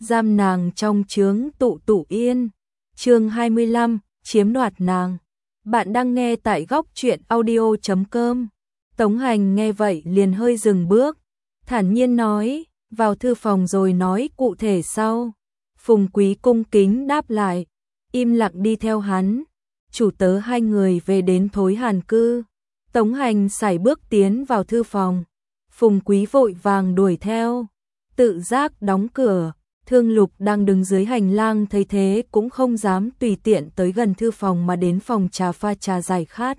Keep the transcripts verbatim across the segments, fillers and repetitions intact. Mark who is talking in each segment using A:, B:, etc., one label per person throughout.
A: giam nàng trong chướng tụ tụ yên. Chương hai mươi lăm, chiếm đoạt nàng. Bạn đang nghe tại góc truyện audio chấm com. Tống Hành nghe vậy liền hơi dừng bước, thản nhiên nói, vào thư phòng rồi nói cụ thể sau. Phùng Quý cung kính đáp lại, im lặng đi theo hắn. Chủ tớ hai người về đến Thối Hàn cư. Tống Hành sải bước tiến vào thư phòng. Phùng Quý vội vàng đuổi theo, tự giác đóng cửa. Thương Lục đang đứng dưới hành lang thấy thế cũng không dám tùy tiện tới gần thư phòng mà đến phòng trà pha trà giải khát.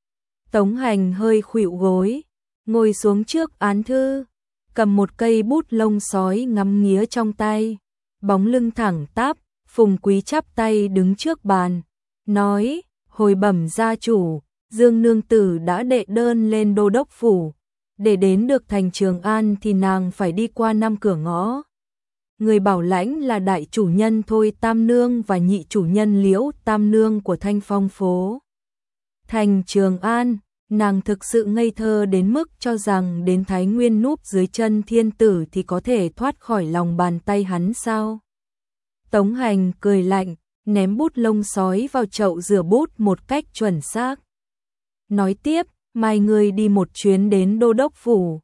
A: Tống Hành hơi khuỵu gối, ngồi xuống trước án thư, cầm một cây bút lông sói ngắm nghía trong tay, bóng lưng thẳng tắp. Phùng Quý chắp tay đứng trước bàn, nói, hồi bẩm gia chủ, Dương nương tử đã đệ đơn lên đô đốc phủ, để đến được thành Trường An thì nàng phải đi qua năm cửa ngõ. Người bảo lãnh là đại chủ nhân Thôi Tam Nương và nhị chủ nhân Liễu Tam Nương của Thanh Phong phố. Thành Trường An, nàng thực sự ngây thơ đến mức cho rằng đến Thái Nguyên núp dưới chân thiên tử thì có thể thoát khỏi lòng bàn tay hắn sao? Tống Hành cười lạnh, ném bút lông sói vào chậu rửa bút một cách chuẩn xác. Nói tiếp, mai ngươi đi một chuyến đến đô đốc phủ,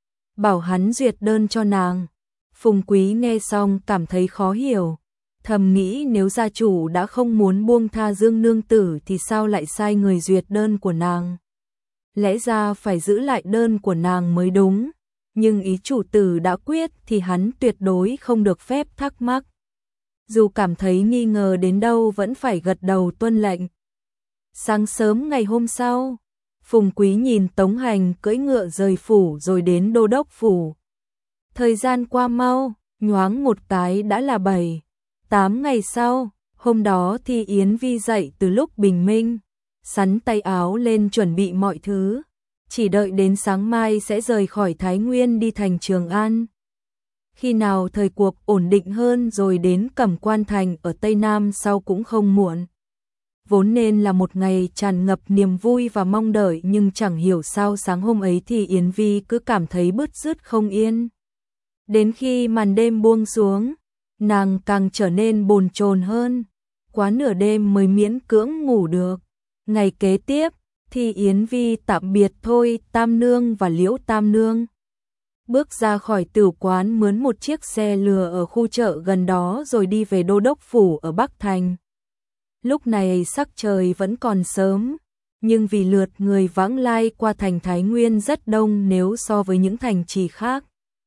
A: bảo hắn duyệt đơn cho nàng. Phùng Quý nghe xong cảm thấy khó hiểu, thầm nghĩ nếu gia chủ đã không muốn buông tha Dương nương tử thì sao lại sai người duyệt đơn của nàng? Lẽ ra phải giữ lại đơn của nàng mới đúng, nhưng ý chủ tử đã quyết thì hắn tuyệt đối không được phép thắc mắc. Dù cảm thấy nghi ngờ đến đâu vẫn phải gật đầu tuân lệnh. Sáng sớm ngày hôm sau, Phùng Quý nhìn Tống Hành cưỡi ngựa rời phủ rồi đến đô đốc phủ. Thời gian qua mau, nhoáng một cái đã là bảy, tám ngày sau. Hôm đó thì Yến Vi dậy từ lúc bình minh, sắn tay áo lên chuẩn bị mọi thứ, chỉ đợi đến sáng mai sẽ rời khỏi Thái Nguyên đi thành Trường An. Khi nào thời cuộc ổn định hơn rồi đến Cẩm Quan thành ở Tây Nam sau cũng không muộn. Vốn nên là một ngày tràn ngập niềm vui và mong đợi, nhưng chẳng hiểu sao sáng hôm ấy thì Yến Vi cứ cảm thấy bứt rứt không yên. Đến khi màn đêm buông xuống, nàng càng trở nên bồn chồn hơn, quá nửa đêm mới miễn cưỡng ngủ được. Ngày kế tiếp thì Yến Vi tạm biệt Thôi Tam Nương và Liễu Tam Nương, bước ra khỏi tửu quán mướn một chiếc xe lừa ở khu chợ gần đó rồi đi về đô đốc phủ ở Bắc Thành. Lúc này sắc trời vẫn còn sớm, nhưng vì lượt người vãng lai qua thành Thái Nguyên rất đông nếu so với những thành trì khác.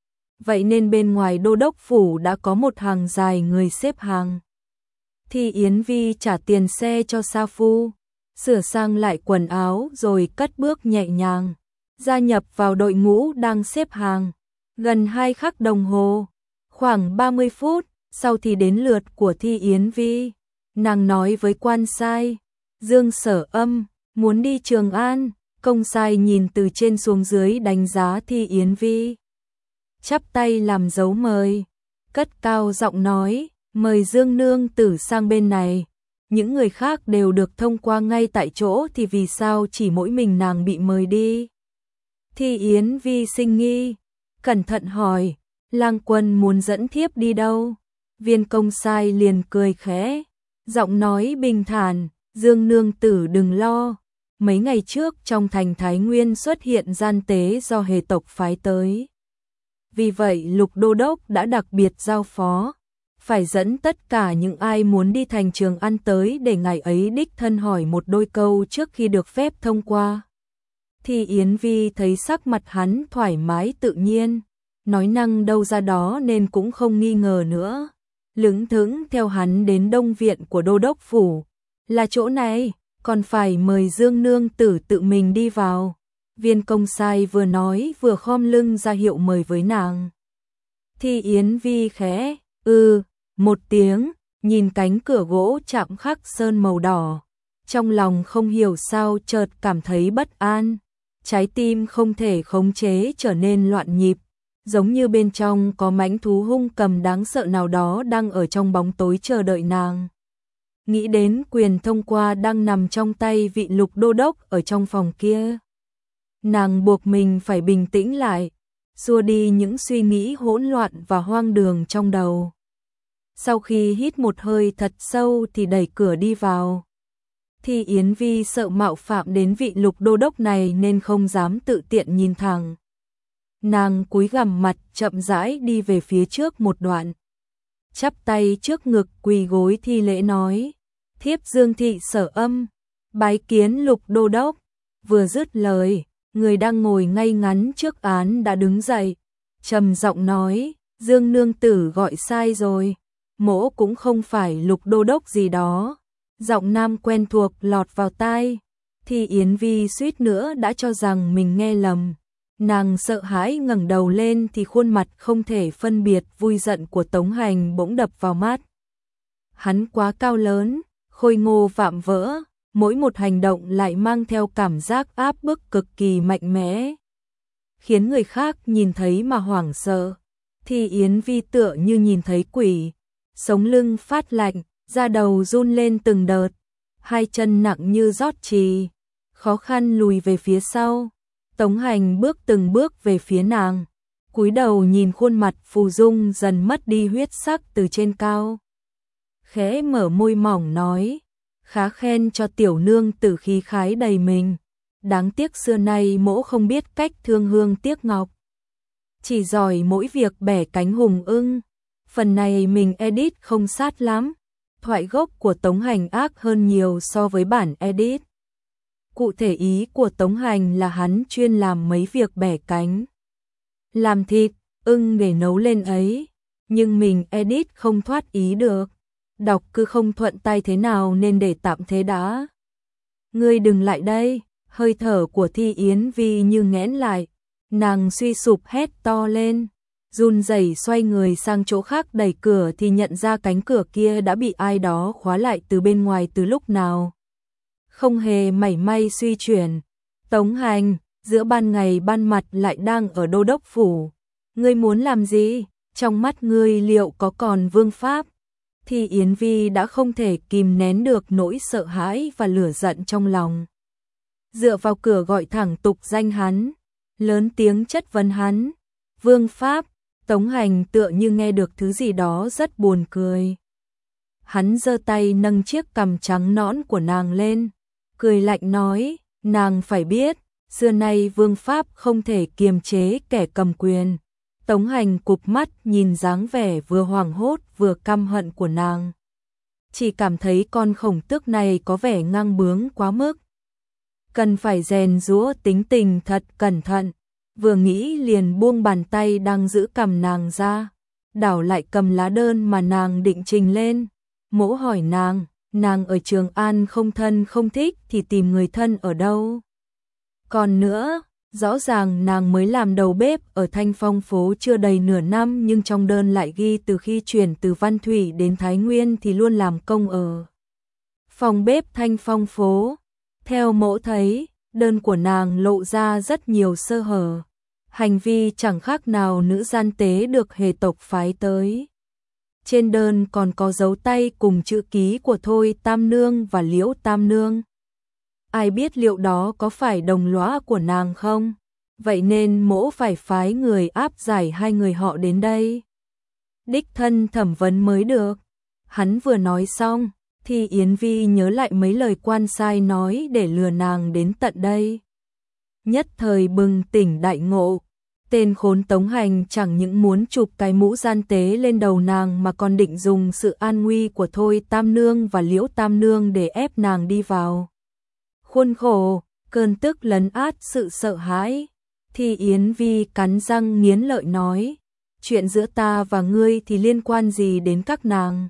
A: Vậy nên bên ngoài đô đốc phủ đã có một hàng dài người xếp hàng. Thì Yến Vi trả tiền xe cho sa phu, sửa sang lại quần áo rồi cất bước nhẹ nhàng, gia nhập vào đội ngũ đang xếp hàng. Gần hai khắc đồng hồ, khoảng ba mươi phút sau thì đến lượt của Thi Yến Vi. Nàng nói với quan sai, Dương Sở Âm, muốn đi Trường An. Công sai nhìn từ trên xuống dưới đánh giá Thi Yến Vi, chắp tay làm dấu mời, cất cao giọng nói, mời Dương nương tử sang bên này. Những người khác đều được thông qua ngay tại chỗ thì vì sao chỉ mỗi mình nàng bị mời đi? Thi Yến Vi sinh nghi, cẩn thận hỏi, lang quân muốn dẫn thiếp đi đâu? Viên công sai liền cười khẽ, giọng nói bình thản, Dương nương tử đừng lo, mấy ngày trước trong thành Thái Nguyên xuất hiện gian tế do Hề tộc phái tới. Vì vậy Lục đô đốc đã đặc biệt giao phó, phải dẫn tất cả những ai muốn đi thành Trường An tới để ngày ấy đích thân hỏi một đôi câu trước khi được phép thông qua. Thì Yến Vi thấy sắc mặt hắn thoải mái tự nhiên, nói năng đâu ra đó nên cũng không nghi ngờ nữa. Lững thững theo hắn đến đông viện của đô đốc phủ. Là chỗ này, còn phải mời Dương nương tử tự mình đi vào. Viên công sai vừa nói vừa khom lưng ra hiệu mời với nàng. Thì Yến Vi khẽ, ư, một tiếng, nhìn cánh cửa gỗ chạm khắc sơn màu đỏ. Trong lòng không hiểu sao chợt cảm thấy bất an. Trái tim không thể khống chế trở nên loạn nhịp, giống như bên trong có mãnh thú hung cầm đáng sợ nào đó đang ở trong bóng tối chờ đợi nàng. Nghĩ đến quyền thông qua đang nằm trong tay vị Lục đô đốc ở trong phòng kia, nàng buộc mình phải bình tĩnh lại, xua đi những suy nghĩ hỗn loạn và hoang đường trong đầu. Sau khi hít một hơi thật sâu thì đẩy cửa đi vào. Thi Yến Vi sợ mạo phạm đến vị Lục đô đốc này nên không dám tự tiện nhìn thẳng. Nàng cúi gằm mặt chậm rãi đi về phía trước một đoạn. Chắp tay trước ngực quỳ gối thi lễ nói, thiếp Dương thị Sở Âm, bái kiến Lục đô đốc. Vừa dứt lời, người đang ngồi ngay ngắn trước án đã đứng dậy, trầm giọng nói, Dương nương tử gọi sai rồi, mỗ cũng không phải Lục đô đốc gì đó. Giọng nam quen thuộc lọt vào tai, thì Yến Vi suýt nữa đã cho rằng mình nghe lầm. Nàng sợ hãi ngẩng đầu lên thì khuôn mặt không thể phân biệt vui giận của Tống Hành bỗng đập vào mắt. Hắn quá cao lớn, khôi ngô vạm vỡ, mỗi một hành động lại mang theo cảm giác áp bức cực kỳ mạnh mẽ, khiến người khác nhìn thấy mà hoảng sợ. Thì Yến Vi tựa như nhìn thấy quỷ, sống lưng phát lạnh, da đầu run lên từng đợt, hai chân nặng như rót trì, khó khăn lùi về phía sau. Tống Hành bước từng bước về phía nàng, cúi đầu nhìn khuôn mặt phù dung dần mất đi huyết sắc từ trên cao. Khẽ mở môi mỏng nói, khá khen cho tiểu nương tử khí khái đầy mình, đáng tiếc xưa nay mỗ không biết cách thương hương tiếc ngọc, chỉ giỏi mỗi việc bẻ cánh hùng ưng, phần này mình edit không sát lắm. Thoại gốc của Tống Hành ác hơn nhiều so với bản edit. Cụ thể ý của Tống Hành là hắn chuyên làm mấy việc bẻ cánh, làm thịt, ưng để nấu lên ấy, nhưng mình edit không thoát ý được, đọc cứ không thuận tay thế nào nên để tạm thế đã. Ngươi đừng lại đây, hơi thở của Thi Yến Vi như nghẽn lại, nàng suy sụp hét to lên, run rẩy xoay người sang chỗ khác đẩy cửa thì nhận ra cánh cửa kia đã bị ai đó khóa lại từ bên ngoài từ lúc nào. Không hề mảy may suy chuyển. Tống Hành, giữa ban ngày ban mặt lại đang ở đô đốc phủ. Ngươi muốn làm gì? Trong mắt ngươi liệu có còn vương pháp? Thì Yến Vi đã không thể kìm nén được nỗi sợ hãi và lửa giận trong lòng. Dựa vào cửa gọi thẳng tục danh hắn, lớn tiếng chất vấn hắn. Vương pháp? Tống Hành tựa như nghe được thứ gì đó rất buồn cười. Hắn giơ tay nâng chiếc cằm trắng nõn của nàng lên, cười lạnh nói, nàng phải biết, xưa nay vương pháp không thể kiềm chế kẻ cầm quyền. Tống Hành cụp mắt nhìn dáng vẻ vừa hoảng hốt vừa căm hận của nàng. Chỉ cảm thấy con khổng tước này có vẻ ngang bướng quá mức. Cần phải rèn giũa tính tình thật cẩn thận. Vừa nghĩ liền buông bàn tay đang giữ cầm nàng ra, đảo lại cầm lá đơn mà nàng định trình lên. Mỗ hỏi nàng, nàng ở Trường An không thân không thích thì tìm người thân ở đâu? Còn nữa, rõ ràng nàng mới làm đầu bếp ở Thanh Phong phố chưa đầy nửa năm nhưng trong đơn lại ghi từ khi chuyển từ Văn Thủy đến Thái Nguyên thì luôn làm công ở phòng bếp Thanh Phong phố. Theo mỗ thấy, đơn của nàng lộ ra rất nhiều sơ hở, hành vi chẳng khác nào nữ gian tế được hề tộc phái tới. Trên đơn còn có dấu tay cùng chữ ký của Thôi Tam Nương và Liễu Tam Nương. Ai biết liệu đó có phải đồng lõa của nàng không? Vậy nên mỗ phải phái người áp giải hai người họ đến đây. Đích thân thẩm vấn mới được. Hắn vừa nói xong, thì Yến Vi nhớ lại mấy lời quan sai nói để lừa nàng đến tận đây. Nhất thời bừng tỉnh đại ngộ. Tên khốn Tống Hành chẳng những muốn chụp cái mũ gian tế lên đầu nàng mà còn định dùng sự an nguy của Thôi Tam Nương và Liễu Tam Nương để ép nàng đi vào khuôn khổ. Cơn tức lấn át sự sợ hãi, thì Yến Vi cắn răng nghiến lợi nói, chuyện giữa ta và ngươi thì liên quan gì đến các nàng?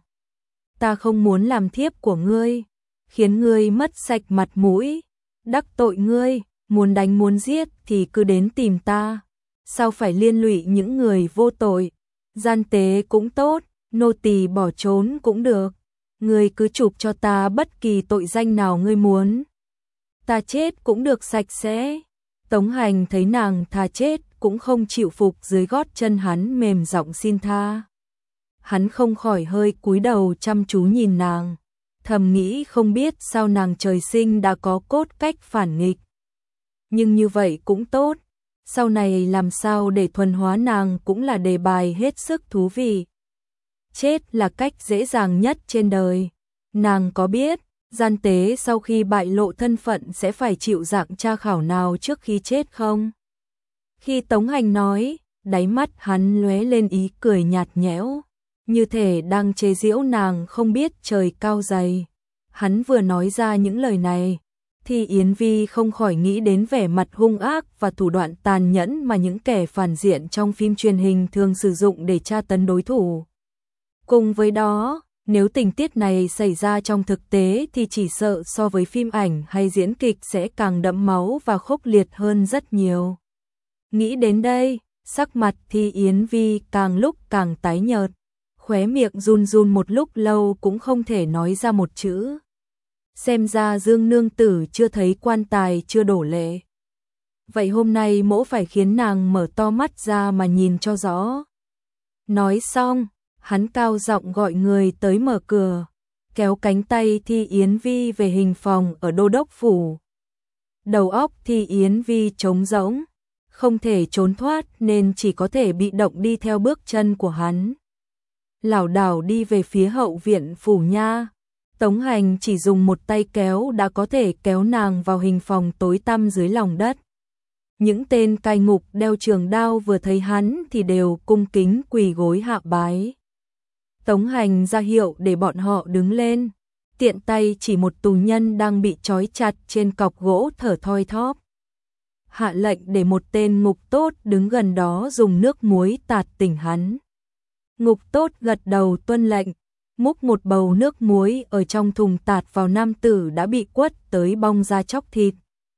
A: Ta không muốn làm thiếp của ngươi, khiến ngươi mất sạch mặt mũi, đắc tội ngươi, muốn đánh muốn giết thì cứ đến tìm ta. Sao phải liên lụy những người vô tội? Gian tế cũng tốt, nô tỳ bỏ trốn cũng được. Ngươi cứ chụp cho ta bất kỳ tội danh nào ngươi muốn. Ta chết cũng được sạch sẽ. Tống Hành thấy nàng thà chết cũng không chịu phục dưới gót chân hắn mềm giọng xin tha. Hắn không khỏi hơi cúi đầu chăm chú nhìn nàng, thầm nghĩ không biết sao nàng trời sinh đã có cốt cách phản nghịch. Nhưng như vậy cũng tốt, sau này làm sao để thuần hóa nàng cũng là đề bài hết sức thú vị. chết là cách dễ dàng nhất trên đời. Nàng có biết, gian tế sau khi bại lộ thân phận sẽ phải chịu dạng tra khảo nào trước khi chết không? Khi Tống Hành nói, đáy mắt hắn lóe lên ý cười nhạt nhẽo, như thể đang chế giễu nàng không biết trời cao dày. Hắn vừa nói ra những lời này, thì Yến Vi không khỏi nghĩ đến vẻ mặt hung ác và thủ đoạn tàn nhẫn mà những kẻ phản diện trong phim truyền hình thường sử dụng để tra tấn đối thủ. Cùng với đó, nếu tình tiết này xảy ra trong thực tế thì chỉ sợ so với phim ảnh hay diễn kịch sẽ càng đẫm máu và khốc liệt hơn rất nhiều. Nghĩ đến đây, sắc mặt Thi Yến Vi càng lúc càng tái nhợt, khóe miệng run run một lúc lâu cũng không thể nói ra một chữ. Xem ra Dương nương tử chưa thấy quan tài chưa đổ lệ. Vậy hôm nay mỗ phải khiến nàng mở to mắt ra mà nhìn cho rõ. Nói xong, hắn cao giọng gọi người tới mở cửa, kéo cánh tay Thi Yến Vi về hình phòng ở Đô đốc phủ. Đầu óc Thi Yến Vi trống rỗng, không thể trốn thoát nên chỉ có thể bị động đi theo bước chân của hắn. Lảo đảo đi về phía hậu viện phủ nha. Tống Hành chỉ dùng một tay kéo đã có thể kéo nàng vào hình phòng tối tăm dưới lòng đất. Những tên cai ngục đeo trường đao vừa thấy hắn thì đều cung kính quỳ gối hạ bái. Tống Hành ra hiệu để bọn họ đứng lên, tiện tay chỉ một tù nhân đang bị trói chặt trên cọc gỗ thở thoi thóp. Hạ lệnh để một tên ngục tốt đứng gần đó dùng nước muối tạt tỉnh hắn. Ngục tốt gật đầu tuân lệnh, múc một bầu nước muối ở trong thùng tạt vào nam tử đã bị quất tới bong ra chóc thịt.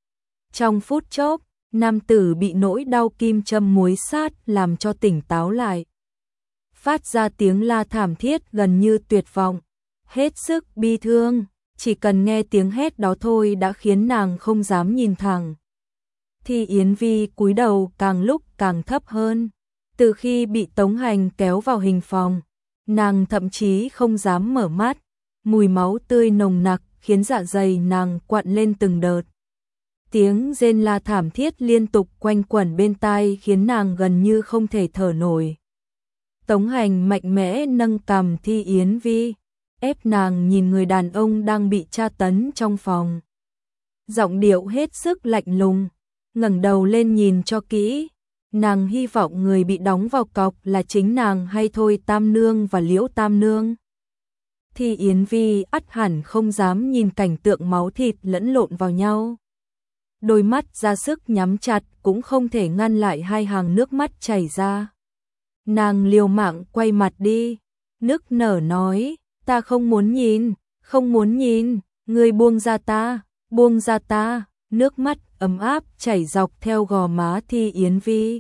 A: Trong phút chốc, nam tử bị nỗi đau kim châm muối sát làm cho tỉnh táo lại. Phát ra tiếng la thảm thiết gần như tuyệt vọng, hết sức bi thương, chỉ cần nghe tiếng hét đó thôi đã khiến nàng không dám nhìn thẳng. Thì Yến Vi cúi đầu càng lúc càng thấp hơn, từ khi bị Tống Hành kéo vào hình phòng, nàng thậm chí không dám mở mắt, mùi máu tươi nồng nặc khiến dạ dày nàng quặn lên từng đợt. Tiếng rên la thảm thiết liên tục quanh quẩn bên tai khiến nàng gần như không thể thở nổi. Tống Hành mạnh mẽ nâng cằm Thi Yến Vi, ép nàng nhìn người đàn ông đang bị tra tấn trong phòng. Giọng điệu hết sức lạnh lùng, ngẩng đầu lên nhìn cho kỹ. Nàng hy vọng người bị đóng vào cọc là chính nàng hay thôi Tam Nương và Liễu Tam Nương. Thi Yến Vi ắt hẳn không dám nhìn cảnh tượng máu thịt lẫn lộn vào nhau. Đôi mắt ra sức nhắm chặt cũng không thể ngăn lại hai hàng nước mắt chảy ra. Nàng liều mạng quay mặt đi, nức nở nói, ta không muốn nhìn, không muốn nhìn, ngươi buông ra ta, buông ra ta. Nước mắt ấm áp chảy dọc theo gò má Thi Yến Vi,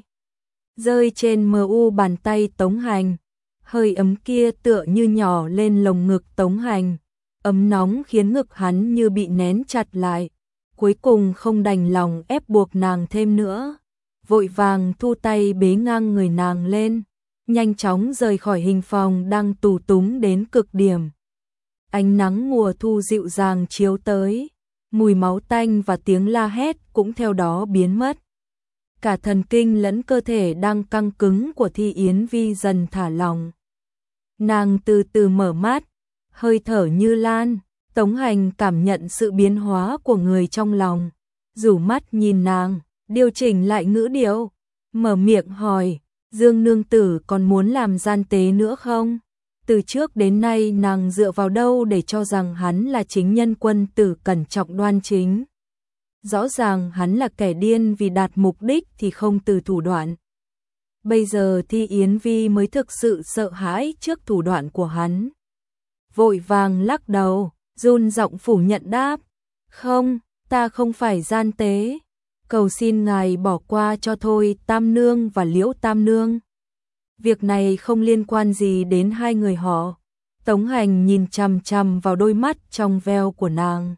A: rơi trên mờ u bàn tay Tống Hành. Hơi ấm kia tựa như nhỏ lên lồng ngực Tống Hành, ấm nóng khiến ngực hắn như bị nén chặt lại. Cuối cùng không đành lòng ép buộc nàng thêm nữa, vội vàng thu tay bế ngang người nàng lên, nhanh chóng rời khỏi hình phòng đang tù túng đến cực điểm. Ánh nắng mùa thu dịu dàng chiếu tới, mùi máu tanh và tiếng la hét cũng theo đó biến mất. Cả thần kinh lẫn cơ thể đang căng cứng của Thi Yến Vi dần thả lỏng. Nàng từ từ mở mắt, hơi thở như lan. Tống Hành cảm nhận sự biến hóa của người trong lòng, rủ mắt nhìn nàng, điều chỉnh lại ngữ điệu, mở miệng hỏi, Dương nương tử còn muốn làm gian tế nữa không? Từ trước đến nay nàng dựa vào đâu để cho rằng hắn là chính nhân quân tử cẩn trọng đoan chính? Rõ ràng hắn là kẻ điên vì đạt mục đích thì không từ thủ đoạn. Bây giờ Thi Yến Vi mới thực sự sợ hãi trước thủ đoạn của hắn. Vội vàng lắc đầu, run giọng phủ nhận đáp, không, ta không phải gian tế, cầu xin ngài bỏ qua cho thôi Tam Nương và Liễu Tam Nương. Việc này không liên quan gì đến hai người họ. Tống Hành nhìn chằm chằm vào đôi mắt trong veo của nàng,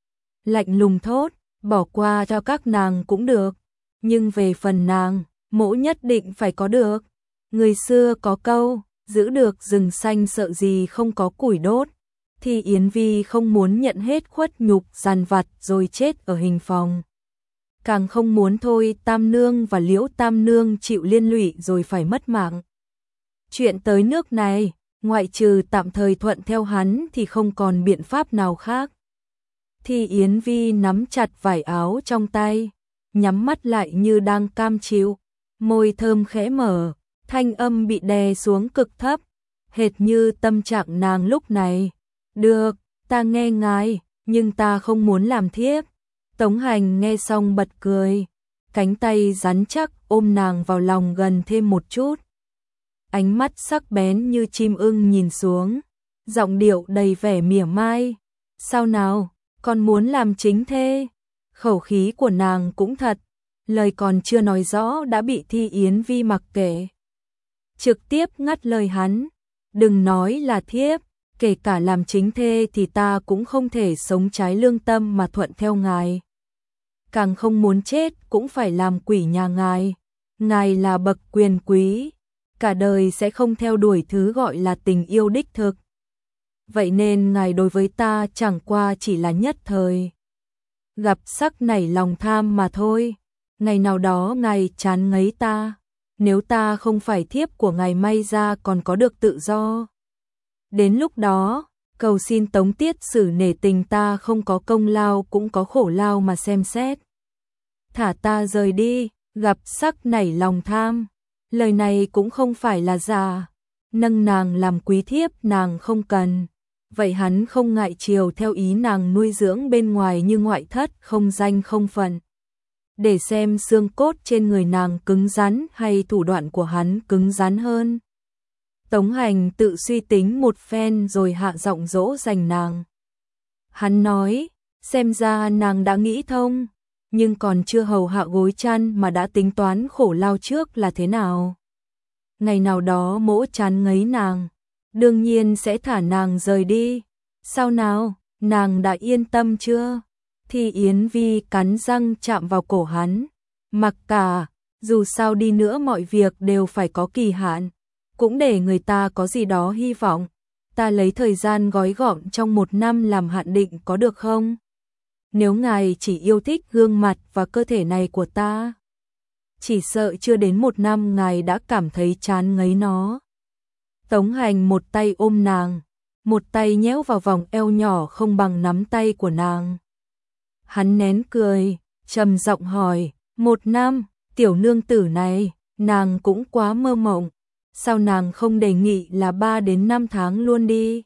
A: lạnh lùng thốt, bỏ qua cho các nàng cũng được, nhưng về phần nàng, mỗ nhất định phải có được. Người xưa có câu, giữ được rừng xanh sợ gì không có củi đốt. Thì Yến Vi không muốn nhận hết khuất nhục dằn vặt rồi chết ở hình phòng. Càng không muốn thôi Tam Nương và Liễu Tam Nương chịu liên lụy rồi phải mất mạng. Chuyện tới nước này, ngoại trừ tạm thời thuận theo hắn thì không còn biện pháp nào khác. Thi Yến Vi nắm chặt vải áo trong tay, nhắm mắt lại như đang cam chịu, môi thơm khẽ mở, thanh âm bị đè xuống cực thấp, hệt như tâm trạng nàng lúc này. Được, ta nghe ngài, nhưng ta không muốn làm thiếp. Tống Hành nghe xong bật cười, cánh tay rắn chắc ôm nàng vào lòng gần thêm một chút. Ánh mắt sắc bén như chim ưng nhìn xuống, giọng điệu đầy vẻ mỉa mai. Sao nào, con muốn làm chính thê? Khẩu khí của nàng cũng thật, lời còn chưa nói rõ đã bị Thi Yến Vi mặc kệ. Trực tiếp ngắt lời hắn, đừng nói là thiếp, kể cả làm chính thê thì ta cũng không thể sống trái lương tâm mà thuận theo ngài. Càng không muốn chết cũng phải làm quỷ nhà ngài. Ngài là bậc quyền quý, cả đời sẽ không theo đuổi thứ gọi là tình yêu đích thực. Vậy nên ngài đối với ta chẳng qua chỉ là nhất thời. Gặp sắc nảy lòng tham mà thôi. Ngày nào đó ngài chán ngấy ta, nếu ta không phải thiếp của ngài may ra còn có được tự do. Đến lúc đó, cầu xin Tống Tiết Sử nể tình ta không có công lao cũng có khổ lao mà xem xét. Thả ta rời đi, gặp sắc nảy lòng tham. Lời này cũng không phải là giả. Nâng nàng làm quý thiếp nàng không cần. Vậy hắn không ngại chiều theo ý nàng nuôi dưỡng bên ngoài như ngoại thất không danh không phận. Để xem xương cốt trên người nàng cứng rắn hay thủ đoạn của hắn cứng rắn hơn. Tống Hành tự suy tính một phen rồi hạ giọng dỗ dành nàng. Hắn nói, xem ra nàng đã nghĩ thông, nhưng còn chưa hầu hạ gối chăn mà đã tính toán khổ lao trước là thế nào. Ngày nào đó mỗ chán ngấy nàng, đương nhiên sẽ thả nàng rời đi. Sao nào, nàng đã yên tâm chưa? Thi Yến Vi cắn răng chạm vào cổ hắn. Mặc cả, dù sao đi nữa mọi việc đều phải có kỳ hạn, cũng để người ta có gì đó hy vọng. Ta lấy thời gian gói gọn trong một năm làm hạn định có được không? Nếu ngài chỉ yêu thích gương mặt và cơ thể này của ta, chỉ sợ chưa đến một năm ngài đã cảm thấy chán ngấy nó. Tống Hành một tay ôm nàng, một tay nhéo vào vòng eo nhỏ không bằng nắm tay của nàng. Hắn nén cười, trầm giọng hỏi, một năm, tiểu nương tử này, nàng cũng quá mơ mộng, sao nàng không đề nghị là ba đến năm tháng luôn đi?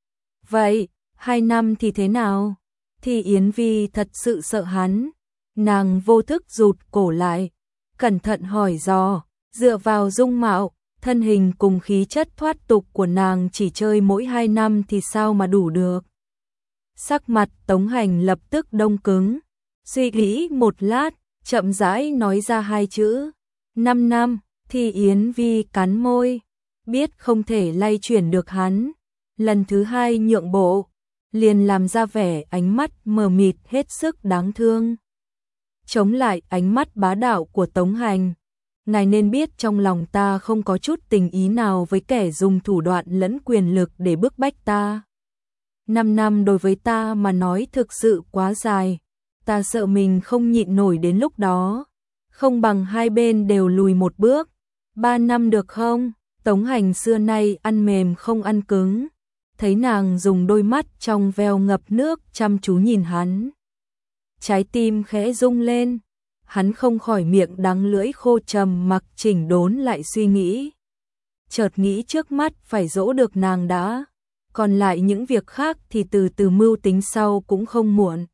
A: Vậy, hai năm thì thế nào? Thì Yến Vi thật sự sợ hắn, nàng vô thức rụt cổ lại, cẩn thận hỏi dò, dựa vào dung mạo, thân hình cùng khí chất thoát tục của nàng chỉ chơi mỗi hai năm thì sao mà đủ được. Sắc mặt Tống Hành lập tức đông cứng, suy nghĩ một lát, chậm rãi nói ra hai chữ, năm năm. Thì Yến Vi cắn môi, biết không thể lay chuyển được hắn, lần thứ hai nhượng bộ, liền làm ra vẻ ánh mắt mờ mịt hết sức đáng thương. Chống lại ánh mắt bá đạo của Tống Hành, ngài nên biết trong lòng ta không có chút tình ý nào với kẻ dùng thủ đoạn lẫn quyền lực để bức bách ta. Năm năm đối với ta mà nói thực sự quá dài, ta sợ mình không nhịn nổi đến lúc đó, không bằng hai bên đều lùi một bước. Ba năm được không? Tống Hành xưa nay ăn mềm không ăn cứng, thấy nàng dùng đôi mắt trong veo ngập nước chăm chú nhìn hắn. Trái tim khẽ rung lên, hắn không khỏi miệng đắng lưỡi khô trầm mặc chỉnh đốn lại suy nghĩ. Chợt nghĩ trước mắt phải dỗ được nàng đã, còn lại những việc khác thì từ từ mưu tính sau cũng không muộn.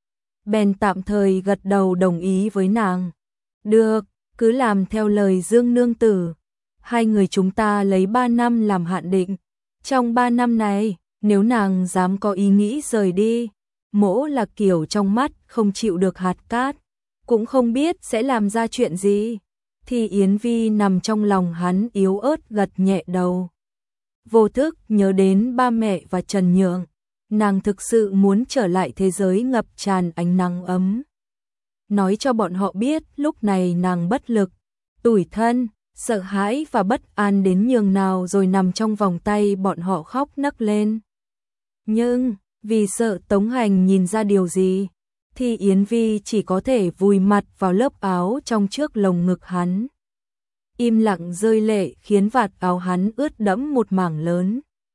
A: Bèn tạm thời gật đầu đồng ý với nàng. Được, cứ làm theo lời Dương nương tử. Hai người chúng ta lấy ba năm làm hạn định. Trong ba năm này, nếu nàng dám có ý nghĩ rời đi, mỗ là kiểu trong mắt không chịu được hạt cát, cũng không biết sẽ làm ra chuyện gì. Thì Yến Vi nằm trong lòng hắn yếu ớt gật nhẹ đầu. Vô thức nhớ đến ba mẹ và Trần Nhượng, nàng thực sự muốn trở lại thế giới ngập tràn ánh nắng ấm. Nói cho bọn họ biết lúc này nàng bất lực, tủi thân, sợ hãi và bất an đến nhường nào rồi nằm trong vòng tay bọn họ khóc nấc lên. Nhưng, vì sợ Tống Hành nhìn ra điều gì, thì Yến Vi chỉ có thể vùi mặt vào lớp áo trong trước lồng ngực hắn. Im lặng rơi lệ khiến vạt áo hắn ướt đẫm một mảng lớn.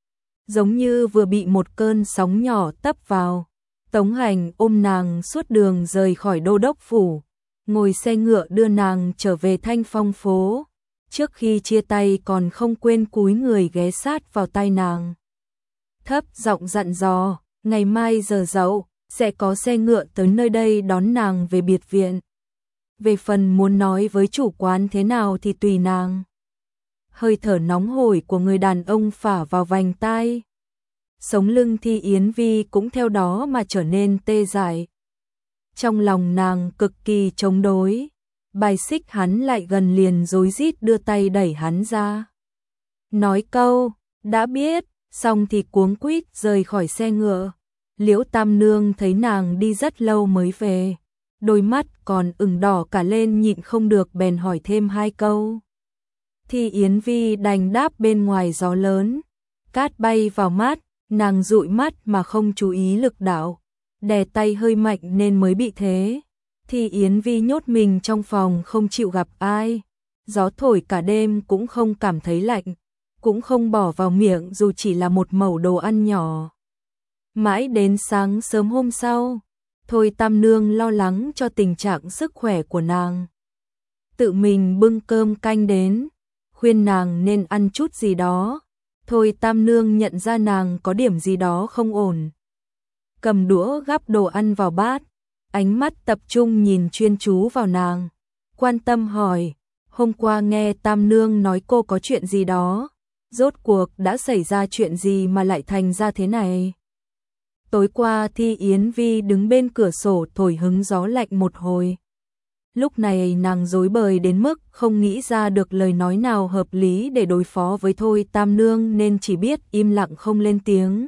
A: giống như vừa bị một cơn sóng nhỏ tấp vào. Tống Hành ôm nàng suốt đường rời khỏi đô đốc phủ, ngồi xe ngựa đưa nàng trở về Thanh Phong phố. Trước khi chia tay còn không quên cúi người ghé sát vào tai nàng, thấp giọng dặn dò, ngày mai giờ dậu, sẽ có xe ngựa tới nơi đây đón nàng về biệt viện. Về phần muốn nói với chủ quán thế nào thì tùy nàng. Hơi thở nóng hổi của người đàn ông phả vào vành tai. Sống lưng Thi Yến Vi cũng theo đó mà trở nên tê dại. Trong lòng nàng cực kỳ chống đối, bài xích hắn lại gần liền rối rít đưa tay đẩy hắn ra. Nói câu, đã biết, xong thì cuống quýt rời khỏi xe ngựa. Liễu Tam Nương thấy nàng đi rất lâu mới về, đôi mắt còn ửng đỏ cả lên nhịn không được bèn hỏi thêm hai câu. Thi Yến Vi đành đáp bên ngoài gió lớn, cát bay vào mắt, nàng dụi mắt mà không chú ý lực đạo, đè tay hơi mạnh nên mới bị thế. Thi Yến Vi nhốt mình trong phòng không chịu gặp ai, gió thổi cả đêm cũng không cảm thấy lạnh, cũng không bỏ vào miệng dù chỉ là một mẩu đồ ăn nhỏ. Mãi đến sáng sớm hôm sau, Thôi Tam Nương lo lắng cho tình trạng sức khỏe của nàng, tự mình bưng cơm canh đến, khuyên nàng nên ăn chút gì đó. Thôi Tam Nương nhận ra nàng có điểm gì đó không ổn, cầm đũa gắp đồ ăn vào bát, ánh mắt tập trung nhìn chuyên chú vào nàng, quan tâm hỏi, hôm qua nghe Tam Nương nói cô có chuyện gì đó, rốt cuộc đã xảy ra chuyện gì mà lại thành ra thế này? Tối qua Thi Yến Vi đứng bên cửa sổ thổi hứng gió lạnh một hồi. Lúc này nàng rối bời đến mức không nghĩ ra được lời nói nào hợp lý để đối phó với Thôi Tam Nương nên chỉ biết im lặng không lên tiếng.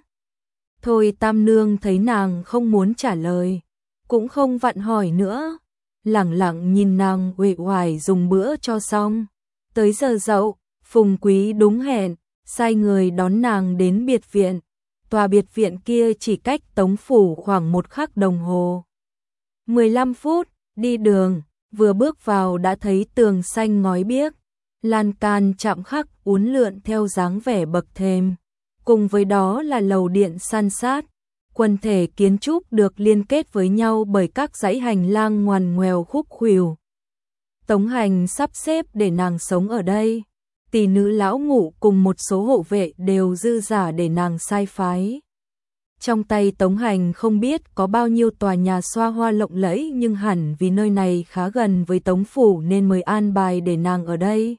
A: Thôi Tam Nương thấy nàng không muốn trả lời, cũng không vặn hỏi nữa, lẳng lặng nhìn nàng uể oải dùng bữa cho xong. Tới giờ dậu, Phùng Quý đúng hẹn, sai người đón nàng đến biệt viện. Tòa biệt viện kia chỉ cách Tống phủ khoảng một khắc đồng hồ. mười lăm phút, đi đường, vừa bước vào đã thấy tường xanh ngói biếc, lan can chạm khắc uốn lượn theo dáng vẻ bậc thềm. Cùng với đó là lầu điện san sát, quần thể kiến trúc được liên kết với nhau bởi các dãy hành lang ngoằn ngoèo khúc khuỷu. Tống Hành sắp xếp để nàng sống ở đây. Tỷ nữ lão ngụ cùng một số hộ vệ đều dư giả để nàng sai phái. Trong tay Tống Hành không biết có bao nhiêu tòa nhà xoa hoa lộng lẫy, nhưng hẳn vì nơi này khá gần với Tống phủ nên mới an bài để nàng ở đây,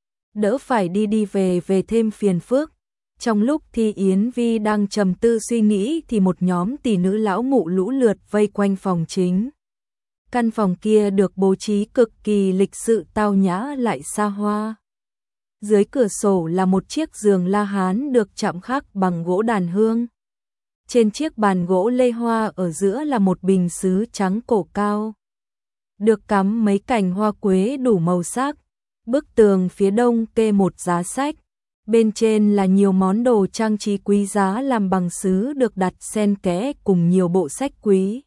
A: đỡ phải đi đi về về thêm phiền phức. Trong lúc Thi Yến Vi đang trầm tư suy nghĩ thì một nhóm tỷ nữ lão ngụ lũ lượt vây quanh phòng chính. Căn phòng kia được bố trí cực kỳ lịch sự tao nhã lại xa hoa. Dưới cửa sổ là một chiếc giường La Hán được chạm khắc bằng gỗ đàn hương. Trên chiếc bàn gỗ lê hoa ở giữa là một bình sứ trắng cổ cao, được cắm mấy cành hoa quế đủ màu sắc. Bức tường phía đông kê một giá sách, bên trên là nhiều món đồ trang trí quý giá làm bằng sứ được đặt xen kẽ cùng nhiều bộ sách quý.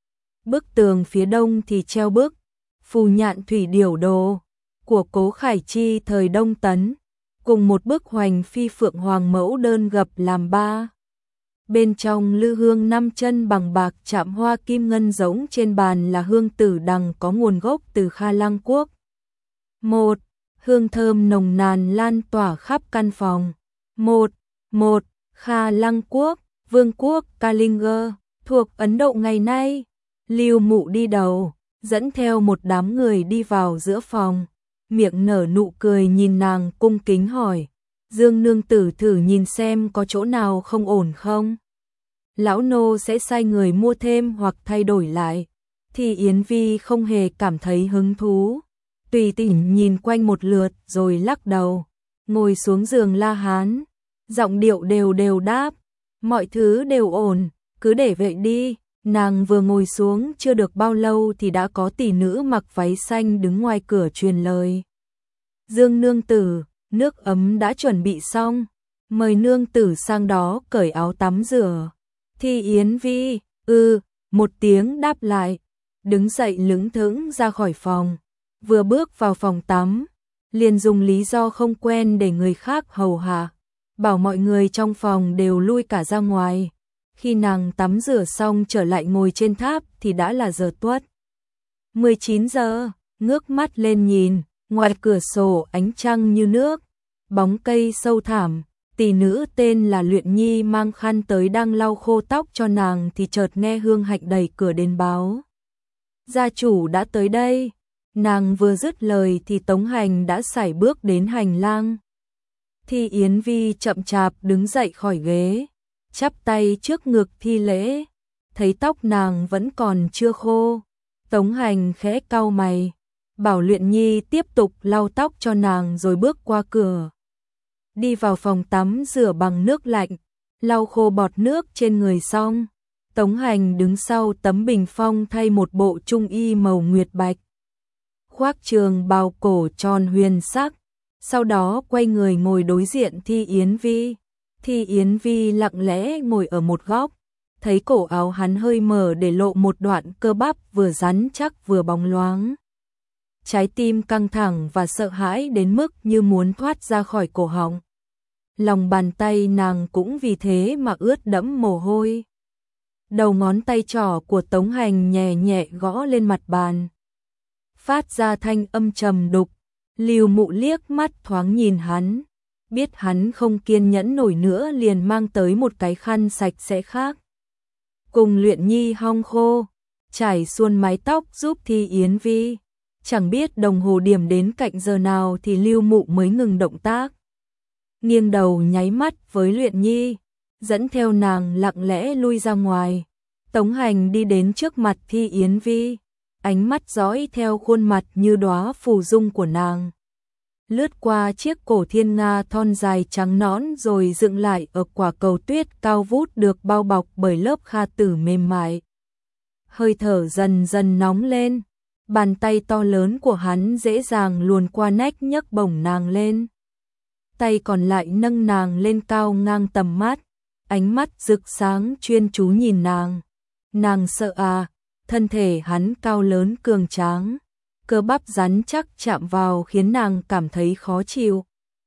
A: Bức tường phía đông thì treo bức Phù Nhạn Thủy Điểu Đồ của Cố Khải Chi thời Đông Tấn, cùng một bức Hoành Phi Phượng Hoàng mẫu đơn gập làm ba. Bên trong lư hương năm chân bằng bạc chạm hoa kim ngân giống trên bàn là hương tử đằng có nguồn gốc từ Kha Lăng Quốc. Một, hương thơm nồng nàn lan tỏa khắp căn phòng. Một, một, Kha Lăng Quốc, Vương quốc Kalinga, thuộc Ấn Độ ngày nay. Lưu Mụ đi đầu, dẫn theo một đám người đi vào giữa phòng, miệng nở nụ cười nhìn nàng cung kính hỏi, Dương nương tử thử nhìn xem có chỗ nào không ổn không? Lão nô sẽ sai người mua thêm hoặc thay đổi lại. Thì Yến Vi không hề cảm thấy hứng thú, tùy tiện nhìn quanh một lượt rồi lắc đầu, ngồi xuống giường La Hán, giọng điệu đều đều đáp, mọi thứ đều ổn, cứ để vậy đi. Nàng vừa ngồi xuống chưa được bao lâu thì đã có tỷ nữ mặc váy xanh đứng ngoài cửa truyền lời. Dương nương tử, nước ấm đã chuẩn bị xong, mời nương tử sang đó cởi áo tắm rửa. Thi Yến Vi, ư, một tiếng đáp lại, đứng dậy lững thững ra khỏi phòng. Vừa bước vào phòng tắm, liền dùng lý do không quen để người khác hầu hạ, bảo mọi người trong phòng đều lui cả ra ngoài. Khi nàng tắm rửa xong trở lại ngồi trên tháp thì đã là giờ tuất. mười chín giờ, ngước mắt lên nhìn, ngoài cửa sổ ánh trăng như nước, bóng cây sâu thẳm, tỷ nữ tên là Luyện Nhi mang khăn tới đang lau khô tóc cho nàng thì chợt nghe Hương Hạnh đẩy cửa đến báo. Gia chủ đã tới đây. Nàng vừa dứt lời thì Tống Hành đã sải bước đến hành lang. Thi Yến Vi chậm chạp đứng dậy khỏi ghế, chắp tay trước ngực thi lễ, thấy tóc nàng vẫn còn chưa khô. Tống Hành khẽ cau mày, bảo Luyện Nhi tiếp tục lau tóc cho nàng rồi bước qua cửa. Đi vào phòng tắm rửa bằng nước lạnh, lau khô bọt nước trên người xong. Tống Hành đứng sau tấm bình phong thay một bộ trung y màu nguyệt bạch. Khoác trường bào cổ tròn huyền sắc, sau đó quay người ngồi đối diện Thi Yến Vi. Thi Yến Vi lặng lẽ ngồi ở một góc, thấy cổ áo hắn hơi mở để lộ một đoạn cơ bắp vừa rắn chắc vừa bóng loáng. Trái tim căng thẳng và sợ hãi đến mức như muốn thoát ra khỏi cổ họng. Lòng bàn tay nàng cũng vì thế mà ướt đẫm mồ hôi. Đầu ngón tay trỏ của Tống Hành nhẹ nhẹ gõ lên mặt bàn, phát ra thanh âm trầm đục. Lưu Mụ liếc mắt thoáng nhìn hắn, biết hắn không kiên nhẫn nổi nữa liền mang tới một cái khăn sạch sẽ khác. Cùng Luyện Nhi hong khô, trải suôn mái tóc giúp Thi Yến Vi. Chẳng biết đồng hồ điểm đến cạnh giờ nào thì Lưu Mụ mới ngừng động tác. Nghiêng đầu nháy mắt với Luyện Nhi, dẫn theo nàng lặng lẽ lui ra ngoài. Tống Hành đi đến trước mặt Thi Yến Vi, ánh mắt dõi theo khuôn mặt như đóa phù dung của nàng, lướt qua chiếc cổ thiên nga thon dài trắng nõn rồi dựng lại ở quả cầu tuyết cao vút được bao bọc bởi lớp kha tử mềm mại. Hơi thở dần dần nóng lên, bàn tay to lớn của hắn dễ dàng luồn qua nách nhấc bổng nàng lên. Tay còn lại nâng nàng lên cao ngang tầm mắt, ánh mắt rực sáng chuyên chú nhìn nàng. Nàng sợ à, thân thể hắn cao lớn cường tráng, cơ bắp rắn chắc chạm vào khiến nàng cảm thấy khó chịu.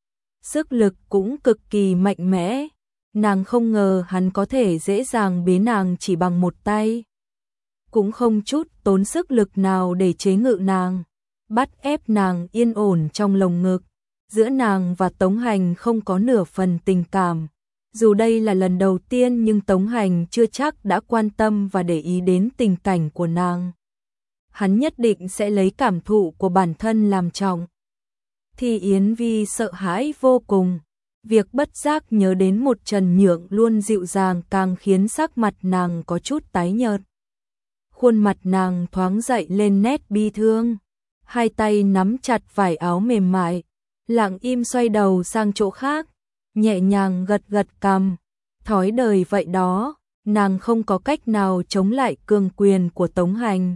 A: Sức lực cũng cực kỳ mạnh mẽ, nàng không ngờ hắn có thể dễ dàng bế nàng chỉ bằng một tay. Cũng không chút tốn sức lực nào để chế ngự nàng, bắt ép nàng yên ổn trong lồng ngực. Giữa nàng và Tống Hành không có nửa phần tình cảm. Dù đây là lần đầu tiên nhưng Tống Hành chưa chắc đã quan tâm và để ý đến tình cảnh của nàng. Hắn nhất định sẽ lấy cảm thụ của bản thân làm trọng. Thi Yến Vi sợ hãi vô cùng. Việc bất giác nhớ đến một Trần Nhượng luôn dịu dàng càng khiến sắc mặt nàng có chút tái nhợt. Khuôn mặt nàng thoáng dậy lên nét bi thương. Hai tay nắm chặt vải áo mềm mại, lặng im xoay đầu sang chỗ khác, nhẹ nhàng gật gật cằm. Thói đời vậy đó, nàng không có cách nào chống lại cường quyền của Tống Hành.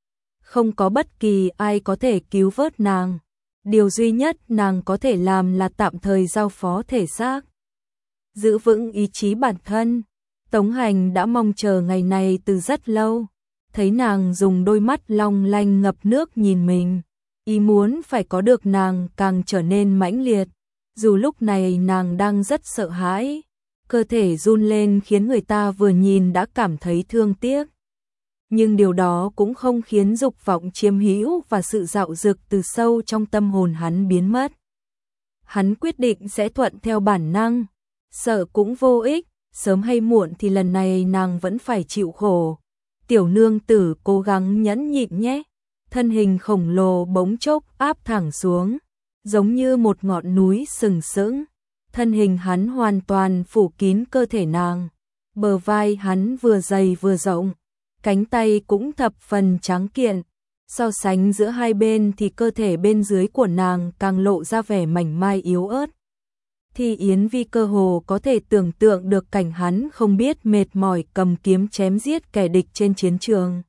A: Không có bất kỳ ai có thể cứu vớt nàng. Điều duy nhất nàng có thể làm là tạm thời giao phó thể xác, giữ vững ý chí bản thân. Tống Hành đã mong chờ ngày này từ rất lâu. Thấy nàng dùng đôi mắt long lanh ngập nước nhìn mình, ý muốn phải có được nàng càng trở nên mãnh liệt. Dù lúc này nàng đang rất sợ hãi, cơ thể run lên khiến người ta vừa nhìn đã cảm thấy thương tiếc. Nhưng điều đó cũng không khiến dục vọng chiếm hữu và sự dạo dực từ sâu trong tâm hồn hắn biến mất. Hắn quyết định sẽ thuận theo bản năng, sợ cũng vô ích, sớm hay muộn thì lần này nàng vẫn phải chịu khổ. Tiểu nương tử cố gắng nhẫn nhịn nhé. Thân hình khổng lồ bỗng chốc áp thẳng xuống, giống như một ngọn núi sừng sững. Thân hình hắn hoàn toàn phủ kín cơ thể nàng. Bờ vai hắn vừa dày vừa rộng, cánh tay cũng thập phần tráng kiện. So sánh giữa hai bên thì cơ thể bên dưới của nàng càng lộ ra vẻ mảnh mai yếu ớt. Thi Yến Vi cơ hồ có thể tưởng tượng được cảnh hắn không biết mệt mỏi cầm kiếm chém giết kẻ địch trên chiến trường.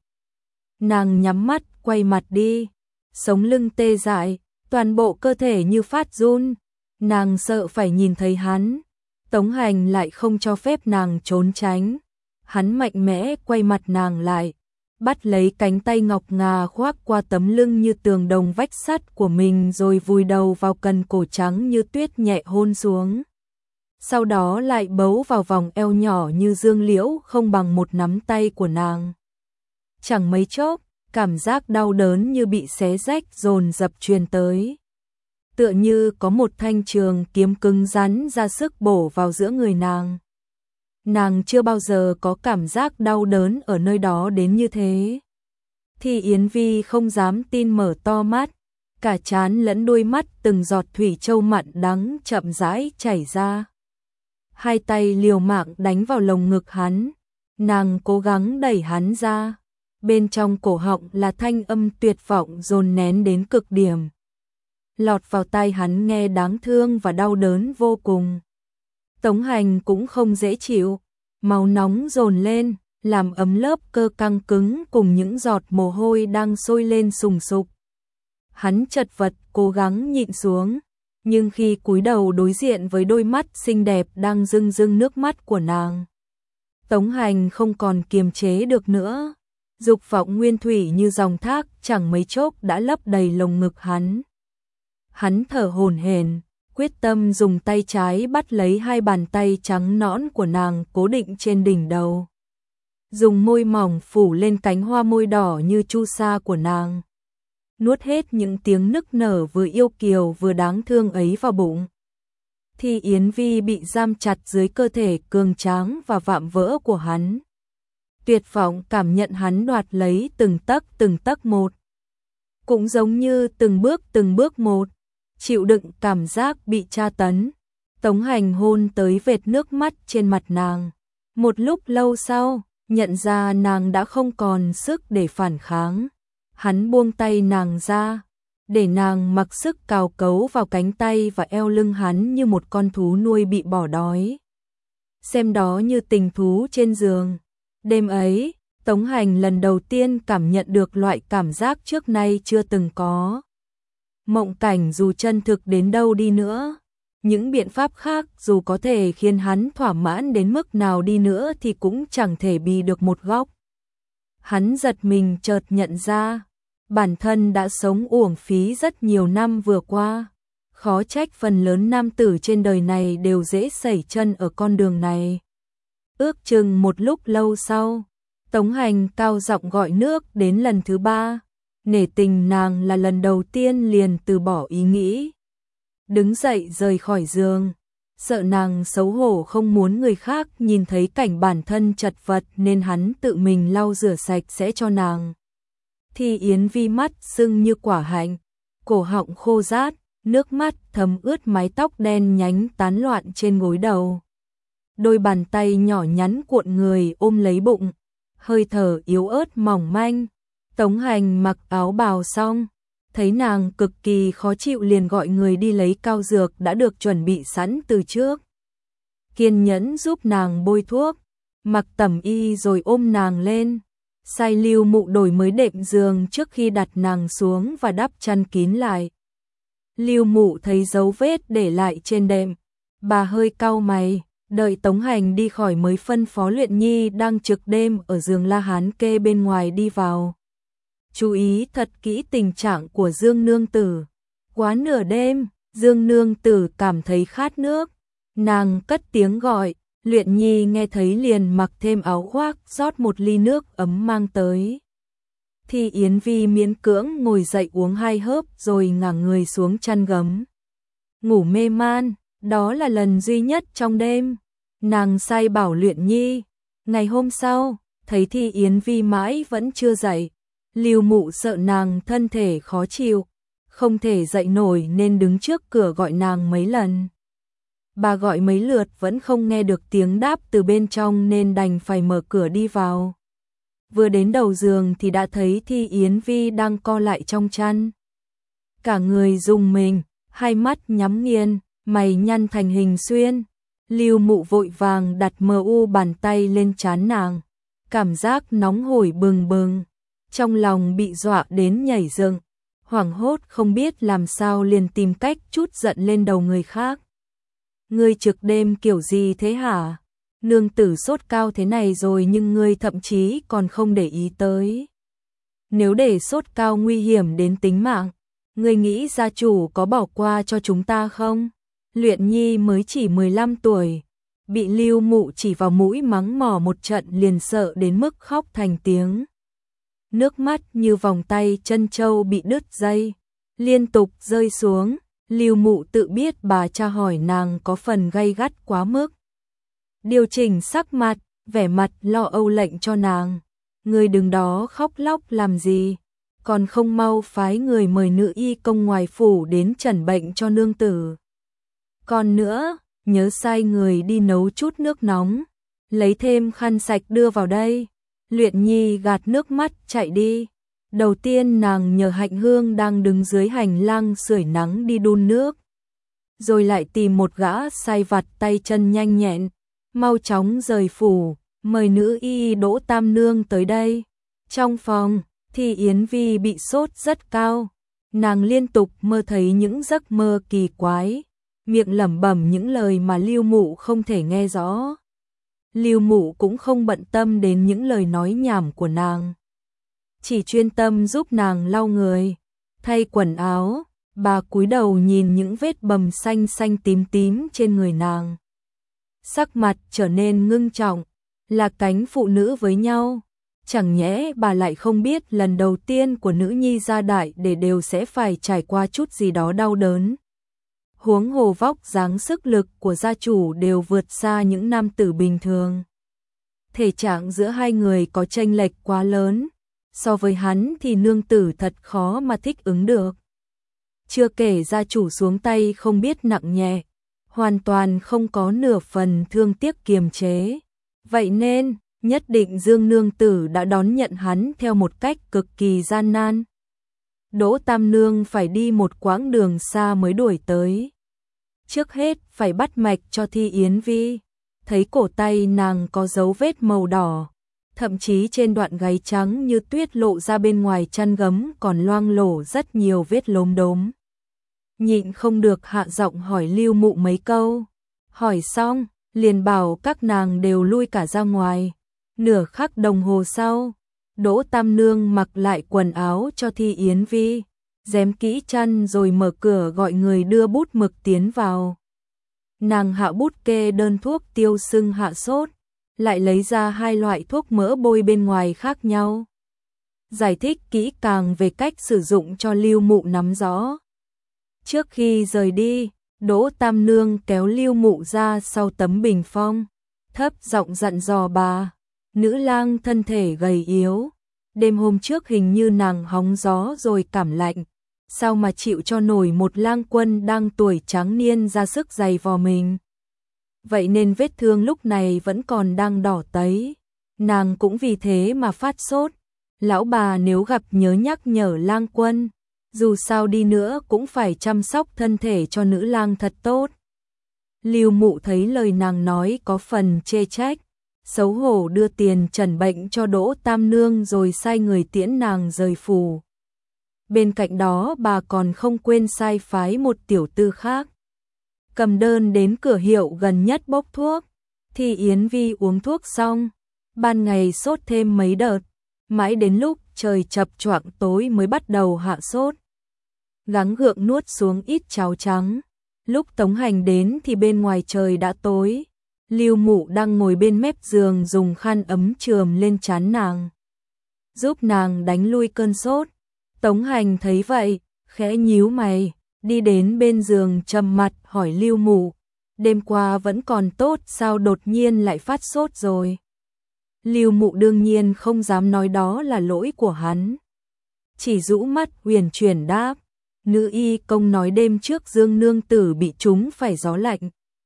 A: Nàng nhắm mắt, quay mặt đi, sống lưng tê dại, toàn bộ cơ thể như phát run. Nàng sợ phải nhìn thấy hắn. Tống Hành lại không cho phép nàng trốn tránh. Hắn mạnh mẽ quay mặt nàng lại, bắt lấy cánh tay ngọc ngà khoác qua tấm lưng như tường đồng vách sắt của mình rồi vùi đầu vào cần cổ trắng như tuyết nhẹ hôn xuống. sau đó lại bấu vào vòng eo nhỏ như dương liễu không bằng một nắm tay của nàng. Chẳng mấy chốc, cảm giác đau đớn như bị xé rách dồn dập truyền tới. Tựa như có một thanh trường kiếm cứng rắn ra sức bổ vào giữa người nàng. Nàng chưa bao giờ có cảm giác đau đớn ở nơi đó đến như thế. Thì Yến Vi không dám tin mở to mắt, cả trán lẫn đôi mắt từng giọt thủy châu mặn đắng chậm rãi chảy ra. Hai tay liều mạng đánh vào lồng ngực hắn, nàng cố gắng đẩy hắn ra. Bên trong cổ họng là thanh âm tuyệt vọng dồn nén đến cực điểm. Lọt vào tai hắn nghe đáng thương và đau đớn vô cùng. Tống Hành cũng không dễ chịu, máu nóng dồn lên, làm ấm lớp cơ căng cứng cùng những giọt mồ hôi đang sôi lên sùng sục. Hắn chật vật cố gắng nhịn xuống, nhưng khi cúi đầu đối diện với đôi mắt xinh đẹp đang rưng rưng nước mắt của nàng, Tống Hành không còn kiềm chế được nữa. Dục vọng nguyên thủy như dòng thác chẳng mấy chốc đã lấp đầy lồng ngực hắn. Hắn thở hổn hển, quyết tâm dùng tay trái bắt lấy hai bàn tay trắng nõn của nàng cố định trên đỉnh đầu. Dùng môi mỏng phủ lên cánh hoa môi đỏ như chu sa của nàng. Nuốt hết những tiếng nức nở vừa yêu kiều vừa đáng thương ấy vào bụng. Thì Yến Vi bị giam chặt dưới cơ thể cường tráng và vạm vỡ của hắn. Tuyệt vọng cảm nhận hắn đoạt lấy từng tấc từng tấc một. Cũng giống như từng bước từng bước một, chịu đựng cảm giác bị tra tấn. Tống Hành hôn tới vệt nước mắt trên mặt nàng. Một lúc lâu sau, nhận ra nàng đã không còn sức để phản kháng. Hắn buông tay nàng ra, để nàng mặc sức cào cấu vào cánh tay và eo lưng hắn như một con thú nuôi bị bỏ đói. Xem đó như tình thú trên giường. Đêm ấy, Tống Hành lần đầu tiên cảm nhận được loại cảm giác trước nay chưa từng có. Mộng cảnh dù chân thực đến đâu đi nữa, những biện pháp khác dù có thể khiến hắn thỏa mãn đến mức nào đi nữa thì cũng chẳng thể bì được một góc. Hắn giật mình chợt nhận ra, bản thân đã sống uổng phí rất nhiều năm vừa qua. Khó trách phần lớn nam tử trên đời này đều dễ sẩy chân ở con đường này. Ước chừng một lúc lâu sau, Tống Hành cao giọng gọi nước đến lần thứ ba. Nể tình nàng là lần đầu tiên liền từ bỏ ý nghĩ. Đứng dậy rời khỏi giường. Sợ nàng xấu hổ không muốn người khác nhìn thấy cảnh bản thân chật vật nên hắn tự mình lau rửa sạch sẽ cho nàng. Thì Yến Vi mắt sưng như quả hạnh, cổ họng khô rát, nước mắt thấm ướt mái tóc đen nhánh tán loạn trên gối đầu. Đôi bàn tay nhỏ nhắn cuộn người ôm lấy bụng, hơi thở yếu ớt mỏng manh. Tống Hành mặc áo bào xong, thấy nàng cực kỳ khó chịu liền gọi người đi lấy cao dược đã được chuẩn bị sẵn từ trước. Kiên nhẫn giúp nàng bôi thuốc, mặc tẩm y rồi ôm nàng lên. Sai Lưu Mụ đổi mới đệm giường trước khi đặt nàng xuống và đắp chăn kín lại. Lưu Mụ thấy dấu vết để lại trên đệm, bà hơi cau mày, đợi Tống Hành đi khỏi mới phân phó Luyện Nhi đang trực đêm ở giường La Hán kê bên ngoài đi vào. Chú ý thật kỹ tình trạng của Dương Nương Tử. Quá nửa đêm, Dương Nương Tử cảm thấy khát nước, nàng cất tiếng gọi. Luyện Nhi nghe thấy liền mặc thêm áo khoác rót một ly nước ấm mang tới. Thì Yến Vi miễn cưỡng ngồi dậy uống hai hớp rồi ngả người xuống chăn gấm. Ngủ mê man, đó là lần duy nhất trong đêm. Nàng sai bảo Luyện Nhi. Ngày hôm sau, thấy Thi Yến Vi mãi vẫn chưa dậy. Lưu Mụ sợ nàng thân thể khó chịu, không thể dậy nổi nên đứng trước cửa gọi nàng mấy lần. Bà gọi mấy lượt vẫn không nghe được tiếng đáp từ bên trong nên đành phải mở cửa đi vào. Vừa đến đầu giường thì đã thấy Thi Yến Vi đang co lại trong chăn. Cả người rùng mình, hai mắt nhắm nghiền, mày nhăn thành hình xuyên. Lưu Mụ vội vàng đặt mờ u bàn tay lên trán nàng. Cảm giác nóng hổi bừng bừng. Trong lòng bị dọa đến nhảy dựng. Hoảng hốt không biết làm sao liền tìm cách trút giận lên đầu người khác. Ngươi trực đêm kiểu gì thế hả? Nương tử sốt cao thế này rồi nhưng ngươi thậm chí còn không để ý tới. Nếu để sốt cao nguy hiểm đến tính mạng, ngươi nghĩ gia chủ có bỏ qua cho chúng ta không? Luyện Nhi mới chỉ mười lăm tuổi, bị Lưu Mụ chỉ vào mũi mắng mỏ một trận liền sợ đến mức khóc thành tiếng. Nước mắt như vòng tay chân trâu bị đứt dây, liên tục rơi xuống. Lưu Mụ tự biết bà cha hỏi nàng có phần gay gắt quá mức. Điều chỉnh sắc mặt, vẻ mặt lo âu lệnh cho nàng. Người đừng đó khóc lóc làm gì, còn không mau phái người mời nữ y công ngoài phủ đến chẩn bệnh cho nương tử. Còn nữa, nhớ sai người đi nấu chút nước nóng, lấy thêm khăn sạch đưa vào đây. Luyện Nhi gạt nước mắt chạy đi. Đầu tiên nàng nhờ Hạnh Hương đang đứng dưới hành lang sưởi nắng đi đun nước, rồi lại tìm một gã sai vặt tay chân nhanh nhẹn, mau chóng rời phủ, mời nữ y Đỗ Tam Nương tới đây. Trong phòng, thì Yến Vi bị sốt rất cao, nàng liên tục mơ thấy những giấc mơ kỳ quái, miệng lẩm bẩm những lời mà Lưu Mụ không thể nghe rõ. Lưu Mụ cũng không bận tâm đến những lời nói nhảm của nàng, chỉ chuyên tâm giúp nàng lau người, thay quần áo. Bà cúi đầu nhìn những vết bầm xanh xanh tím tím trên người nàng, sắc mặt trở nên ngưng trọng. Là cánh phụ nữ với nhau, chẳng nhẽ bà lại không biết lần đầu tiên của nữ nhi gia đại để đều sẽ phải trải qua chút gì đó đau đớn. Huống hồ vóc dáng sức lực của gia chủ đều vượt xa những nam tử bình thường. Thể trạng giữa hai người có chênh lệch quá lớn, so với hắn thì nương tử thật khó mà thích ứng được. Chưa kể gia chủ xuống tay không biết nặng nhẹ, hoàn toàn không có nửa phần thương tiếc kiềm chế. Vậy nên, nhất định Dương nương tử đã đón nhận hắn theo một cách cực kỳ gian nan. Đỗ Tam Nương phải đi một quãng đường xa mới đuổi tới. Trước hết phải bắt mạch cho Thi Yến Vi, thấy cổ tay nàng có dấu vết màu đỏ, thậm chí trên đoạn gáy trắng như tuyết lộ ra bên ngoài chăn gấm còn loang lổ rất nhiều vết lốm đốm. Nhịn không được hạ giọng hỏi Lưu Mụ mấy câu, hỏi xong liền bảo các nàng đều lui cả ra ngoài. Nửa khắc đồng hồ sau, Đỗ Tam Nương mặc lại quần áo cho Thi Yến Vi, dém kỹ chăn rồi mở cửa gọi người đưa bút mực tiến vào. Nàng hạ bút kê đơn thuốc tiêu sưng hạ sốt, lại lấy ra hai loại thuốc mỡ bôi bên ngoài khác nhau, giải thích kỹ càng về cách sử dụng cho Lưu Mụ nắm rõ. Trước khi rời đi, Đỗ Tam Nương kéo Lưu Mụ ra sau tấm bình phong, thấp giọng dặn dò bà, nữ lang thân thể gầy yếu, đêm hôm trước hình như nàng hóng gió rồi cảm lạnh, sao mà chịu cho nổi một lang quân đang tuổi tráng niên ra sức giày vò mình. Vậy nên vết thương lúc này vẫn còn đang đỏ tấy, nàng cũng vì thế mà phát sốt. Lão bà nếu gặp nhớ nhắc nhở lang quân, dù sao đi nữa cũng phải chăm sóc thân thể cho nữ lang thật tốt. Lưu Mụ thấy lời nàng nói có phần chê trách, xấu hổ đưa tiền trần bệnh cho Đỗ Tam Nương rồi sai người tiễn nàng rời phủ. Bên cạnh đó bà còn không quên sai phái một tiểu tư khác, cầm đơn đến cửa hiệu gần nhất bốc thuốc. Thì Yến Vi uống thuốc xong, ban ngày sốt thêm mấy đợt, mãi đến lúc trời chập choạng tối mới bắt đầu hạ sốt. Gắng gượng nuốt xuống ít cháo trắng. Lúc Tống Hành đến thì bên ngoài trời đã tối. Lưu Mụ đang ngồi bên mép giường dùng khăn ấm chườm lên trán nàng, giúp nàng đánh lui cơn sốt. Tống Hành thấy vậy, khẽ nhíu mày, đi đến bên giường trầm mặt hỏi Lưu Mụ, đêm qua vẫn còn tốt sao đột nhiên lại phát sốt rồi? Lưu Mụ đương nhiên không dám nói đó là lỗi của hắn, chỉ rũ mắt huyền chuyển đáp, nữ y công nói đêm trước Dương nương tử bị trúng phải gió lạnh.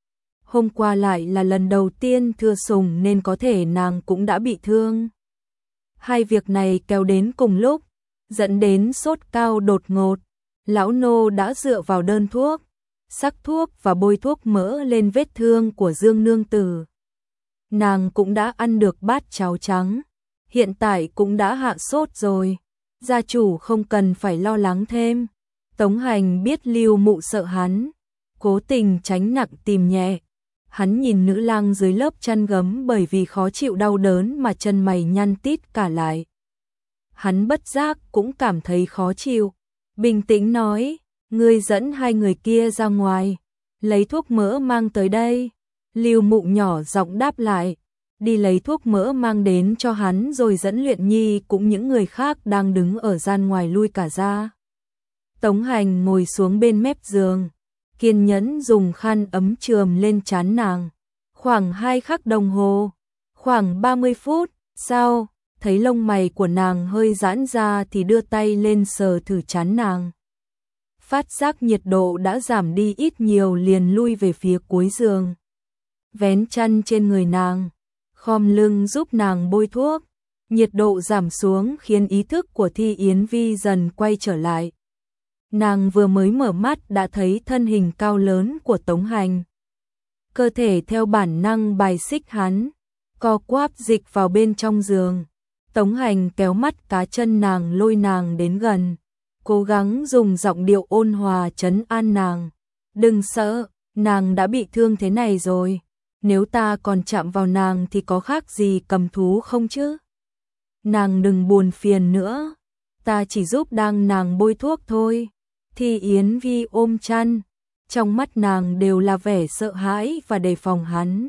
A: Hôm qua lại là lần đầu tiên thưa sùng nên có thể nàng cũng đã bị thương. Hai việc này kéo đến cùng lúc, dẫn đến sốt cao đột ngột. Lão nô đã dựa vào đơn thuốc, sắc thuốc và bôi thuốc mỡ lên vết thương của Dương nương tử. Nàng cũng đã ăn được bát cháo trắng, hiện tại cũng đã hạ sốt rồi, gia chủ không cần phải lo lắng thêm. Tống Hành biết Lưu Mụ sợ hắn, cố tình tránh nặng tìm nhẹ. Hắn nhìn nữ lang dưới lớp chăn gấm bởi vì khó chịu đau đớn mà chân mày nhăn tít cả lại. Hắn bất giác cũng cảm thấy khó chịu, bình tĩnh nói, ngươi dẫn hai người kia ra ngoài, lấy thuốc mỡ mang tới đây. Lưu Mụ nhỏ giọng đáp lại, đi lấy thuốc mỡ mang đến cho hắn rồi dẫn Luyện Nhi cũng những người khác đang đứng ở gian ngoài lui cả ra. Tống Hành ngồi xuống bên mép giường, kiên nhẫn dùng khăn ấm chườm lên trán nàng. Khoảng hai khắc đồng hồ, khoảng ba mươi phút sau, thấy lông mày của nàng hơi giãn ra thì đưa tay lên sờ thử trán nàng. Phát giác nhiệt độ đã giảm đi ít nhiều liền lui về phía cuối giường. Vén chăn trên người nàng, khom lưng giúp nàng bôi thuốc. Nhiệt độ giảm xuống khiến ý thức của Thi Yến Vi dần quay trở lại. Nàng vừa mới mở mắt đã thấy thân hình cao lớn của Tống Hành. Cơ thể theo bản năng bài xích hắn, co quắp dịch vào bên trong giường. Tống Hành kéo mắt cá chân nàng lôi nàng đến gần, cố gắng dùng giọng điệu ôn hòa trấn an nàng. Đừng sợ, nàng đã bị thương thế này rồi. Nếu ta còn chạm vào nàng thì có khác gì cầm thú không chứ? Nàng đừng buồn phiền nữa, ta chỉ giúp đang nàng bôi thuốc thôi. Thi Yến Vi ôm chăn, trong mắt nàng đều là vẻ sợ hãi và đề phòng hắn.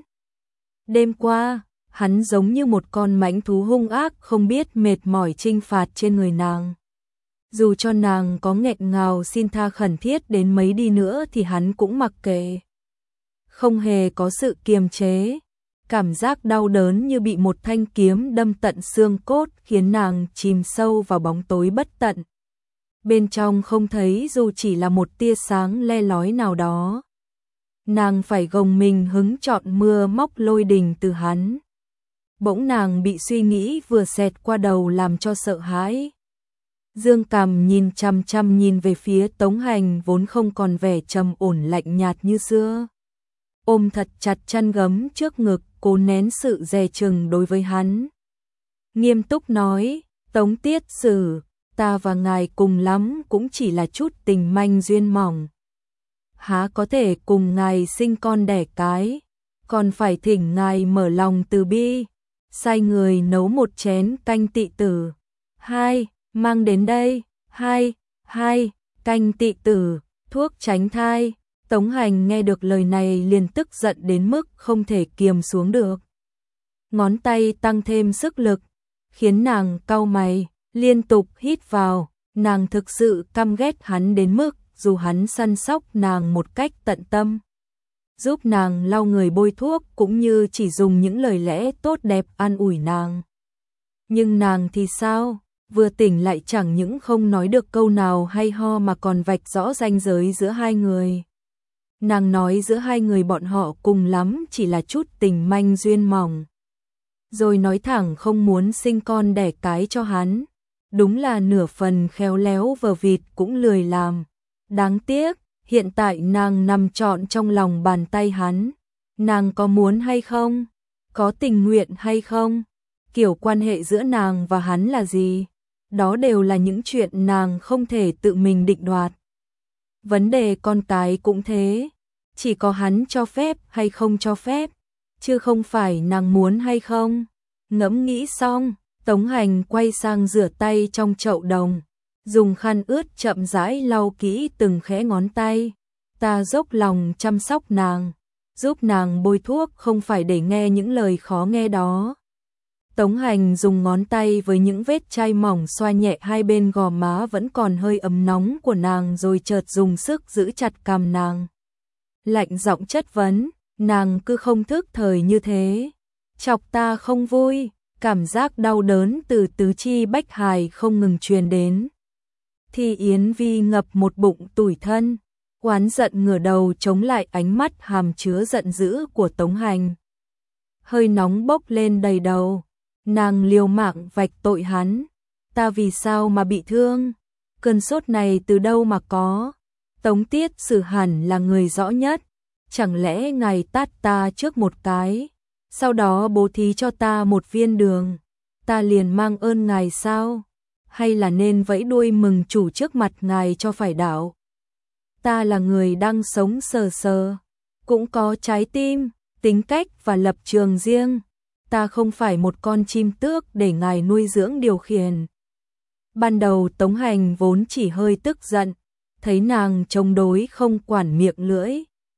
A: Đêm qua, hắn giống như một con mãnh thú hung ác không biết mệt mỏi chinh phạt trên người nàng. Dù cho nàng có nghẹn ngào xin tha khẩn thiết đến mấy đi nữa thì hắn cũng mặc kệ. Không hề có sự kiềm chế, cảm giác đau đớn như bị một thanh kiếm đâm tận xương cốt khiến nàng chìm sâu vào bóng tối bất tận. Bên trong không thấy dù chỉ là một tia sáng le lói nào đó. Nàng phải gồng mình hứng chọn mưa móc lôi đình từ hắn. Bỗng nàng bị suy nghĩ vừa xẹt qua đầu làm cho sợ hãi. Dương Cằm nhìn chăm chăm nhìn về phía Tống Hành vốn không còn vẻ trầm ổn lạnh nhạt như xưa. Ôm thật chặt chăn gấm trước ngực, cố nén sự dè chừng đối với hắn. Nghiêm túc nói, Tống Tiết Sử, ta và ngài cùng lắm cũng chỉ là chút tình manh duyên mỏng. Há có thể cùng ngài sinh con đẻ cái, còn phải thỉnh ngài mở lòng từ bi, sai người nấu một chén canh tị tử. Hai, mang đến đây, hai, hai, canh tị tử, thuốc tránh thai. Tống Hành nghe được lời này liền tức giận đến mức không thể kiềm xuống được. Ngón tay tăng thêm sức lực, khiến nàng cau mày, liên tục hít vào. Nàng thực sự căm ghét hắn đến mức dù hắn săn sóc nàng một cách tận tâm, giúp nàng lau người bôi thuốc cũng như chỉ dùng những lời lẽ tốt đẹp an ủi nàng. Nhưng nàng thì sao? Vừa tỉnh lại chẳng những không nói được câu nào hay ho mà còn vạch rõ ranh giới giữa hai người. Nàng nói giữa hai người bọn họ cùng lắm chỉ là chút tình manh duyên mỏng. Rồi nói thẳng không muốn sinh con đẻ cái cho hắn. Đúng là nửa phần khéo léo vờ vịt cũng lười làm. Đáng tiếc, hiện tại nàng nằm trọn trong lòng bàn tay hắn. Nàng có muốn hay không? Có tình nguyện hay không? Kiểu quan hệ giữa nàng và hắn là gì? Đó đều là những chuyện nàng không thể tự mình định đoạt. Vấn đề con cái cũng thế. Chỉ có hắn cho phép hay không cho phép, chứ không phải nàng muốn hay không. Ngẫm nghĩ xong, Tống Hành quay sang rửa tay trong chậu đồng, dùng khăn ướt chậm rãi lau kỹ từng khẽ ngón tay. Ta dốc lòng chăm sóc nàng, giúp nàng bôi thuốc không phải để nghe những lời khó nghe đó. Tống Hành dùng ngón tay với những vết chai mỏng xoa nhẹ hai bên gò má vẫn còn hơi ấm nóng của nàng rồi chợt dùng sức giữ chặt cằm nàng. Lạnh giọng chất vấn, nàng cứ không thức thời như thế. Chọc ta không vui, cảm giác đau đớn từ tứ chi bách hài không ngừng truyền đến. Thi Yến Vi ngập một bụng tủi thân, oán giận ngửa đầu chống lại ánh mắt hàm chứa giận dữ của Tống Hành. Hơi nóng bốc lên đầy đầu, nàng liều mạng vạch tội hắn. Ta vì sao mà bị thương? Cơn sốt này từ đâu mà có? Tống Tiết Sử hẳn là người rõ nhất. Chẳng lẽ ngài tát ta trước một cái, sau đó bố thí cho ta một viên đường, ta liền mang ơn ngài sao? Hay là nên vẫy đuôi mừng chủ trước mặt ngài cho phải đạo? Ta là người đang sống sờ sờ, cũng có trái tim, tính cách và lập trường riêng. Ta không phải một con chim tước để ngài nuôi dưỡng điều khiển. Ban đầu Tống Hành vốn chỉ hơi tức giận, thấy nàng chống đối không quản miệng lưỡi,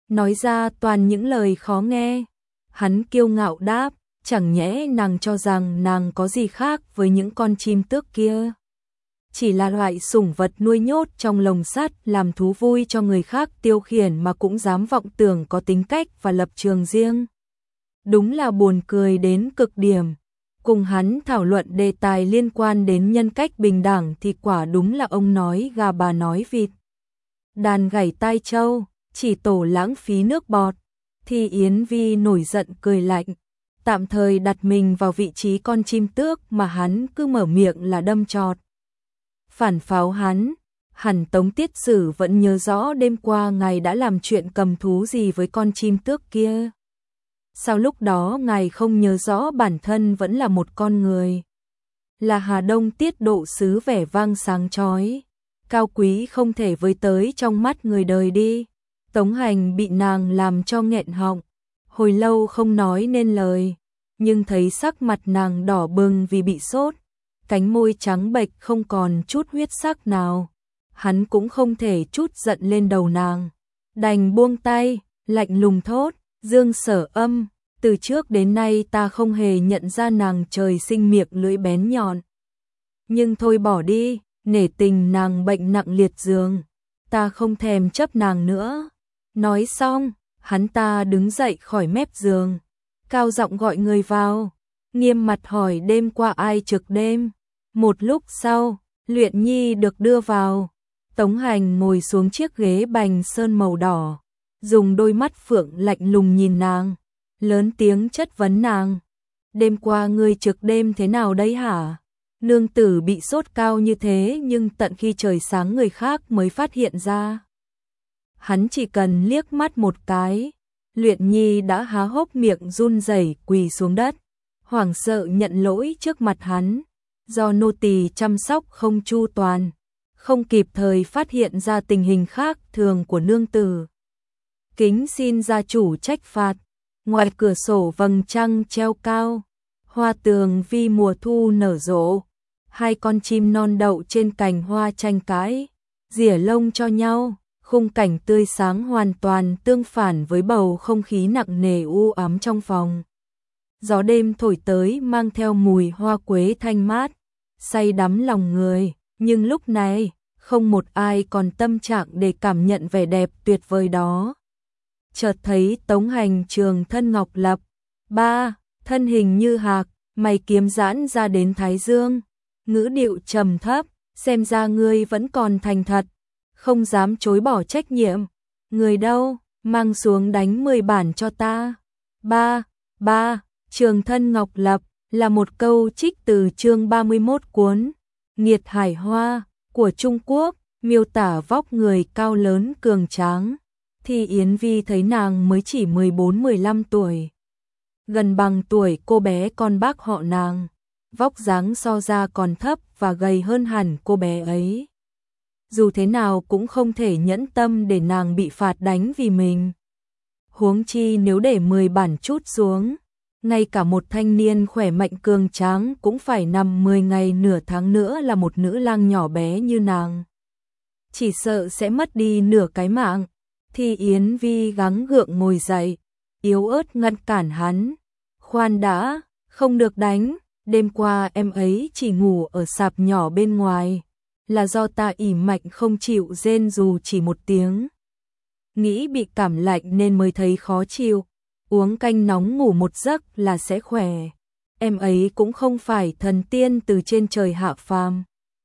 A: nói ra toàn những lời khó nghe. Hắn kiêu ngạo đáp, chẳng nhẽ nàng cho rằng nàng có gì khác với những con chim tước kia. Chỉ là loại sủng vật nuôi nhốt trong lồng sắt làm thú vui cho người khác tiêu khiển mà cũng dám vọng tưởng có tính cách và lập trường riêng. Đúng là buồn cười đến cực điểm. Cùng hắn thảo luận đề tài liên quan đến nhân cách bình đẳng thì quả đúng là ông nói gà bà nói vịt. Đàn gảy tai trâu, chỉ tổ lãng phí nước bọt. Thì Yến Vi nổi giận cười lạnh, tạm thời đặt mình vào vị trí con chim tước mà hắn cứ mở miệng là đâm chọt. Phản pháo hắn, hẳn Tống Tiết Sử vẫn nhớ rõ đêm qua ngài đã làm chuyện cầm thú gì với con chim tước kia. Sao lúc đó ngài không nhớ rõ bản thân vẫn là một con người? Là Hà Đông tiết độ sứ vẻ vang sáng chói, cao quý không thể với tới trong mắt người đời đi. Tống Hành bị nàng làm cho nghẹn họng, hồi lâu không nói nên lời, nhưng thấy sắc mặt nàng đỏ bừng vì bị sốt, cánh môi trắng bệch không còn chút huyết sắc nào. Hắn cũng không thể trút giận lên đầu nàng, đành buông tay, lạnh lùng thốt, Dương Sở Âm, từ trước đến nay ta không hề nhận ra nàng trời sinh miệng lưỡi bén nhọn. Nhưng thôi bỏ đi, nể tình nàng bệnh nặng liệt giường, ta không thèm chấp nàng nữa. Nói xong, hắn ta đứng dậy khỏi mép giường, cao giọng gọi người vào, nghiêm mặt hỏi đêm qua ai trực đêm. Một lúc sau, Luyện Nhi được đưa vào. Tống Hành ngồi xuống chiếc ghế bành sơn màu đỏ, dùng đôi mắt phượng lạnh lùng nhìn nàng, lớn tiếng chất vấn nàng. Đêm qua ngươi trực đêm thế nào đấy hả? Nương tử bị sốt cao như thế nhưng tận khi trời sáng người khác mới phát hiện ra. Hắn chỉ cần liếc mắt một cái, Luyện Nhi đã há hốc miệng run rẩy quỳ xuống đất, hoảng sợ nhận lỗi trước mặt hắn, do nô tỳ chăm sóc không chu toàn, không kịp thời phát hiện ra tình hình khác thường của nương tử. Kính xin gia chủ trách phạt. Ngoài cửa sổ vầng trăng treo cao, hoa tường vi mùa thu nở rộ, hai con chim non đậu trên cành hoa tranh cãi, rỉa lông cho nhau. Khung cảnh tươi sáng hoàn toàn tương phản với bầu không khí nặng nề u ám trong phòng. Gió đêm thổi tới mang theo mùi hoa quế thanh mát, say đắm lòng người, nhưng lúc này, không một ai còn tâm trạng để cảm nhận vẻ đẹp tuyệt vời đó. Chợt thấy Tống Hành trường thân ngọc lập, ba, thân hình như hạc, mày kiếm giãn ra đến thái dương, ngữ điệu trầm thấp, xem ra ngươi vẫn còn thành thật. Không dám chối bỏ trách nhiệm. Người đâu, mang xuống đánh mười bản cho ta. Ba, ba, trường thân ngọc lập, là một câu trích từ chương ba mươi mốt cuốn Nghiệt Hải Hoa của Trung Quốc, miêu tả vóc người cao lớn cường tráng. Thì Yến Vi thấy nàng mới chỉ mười bốn mười lăm tuổi. Gần bằng tuổi cô bé con bác họ nàng. Vóc dáng so ra còn thấp và gầy hơn hẳn cô bé ấy. Dù thế nào cũng không thể nhẫn tâm để nàng bị phạt đánh vì mình. Huống chi nếu để mười bản trút xuống, ngay cả một thanh niên khỏe mạnh cường tráng cũng phải nằm mười ngày nửa tháng nữa là một nữ lang nhỏ bé như nàng. Chỉ sợ sẽ mất đi nửa cái mạng. Thì Yến Vi gắng gượng ngồi dậy, yếu ớt ngăn cản hắn. Khoan đã, không được đánh, đêm qua em ấy chỉ ngủ ở sạp nhỏ bên ngoài. Là do ta ỉ mạnh không chịu rên dù chỉ một tiếng. Nghĩ bị cảm lạnh nên mới thấy khó chịu. Uống canh nóng ngủ một giấc là sẽ khỏe. Em ấy cũng không phải thần tiên từ trên trời hạ phàm.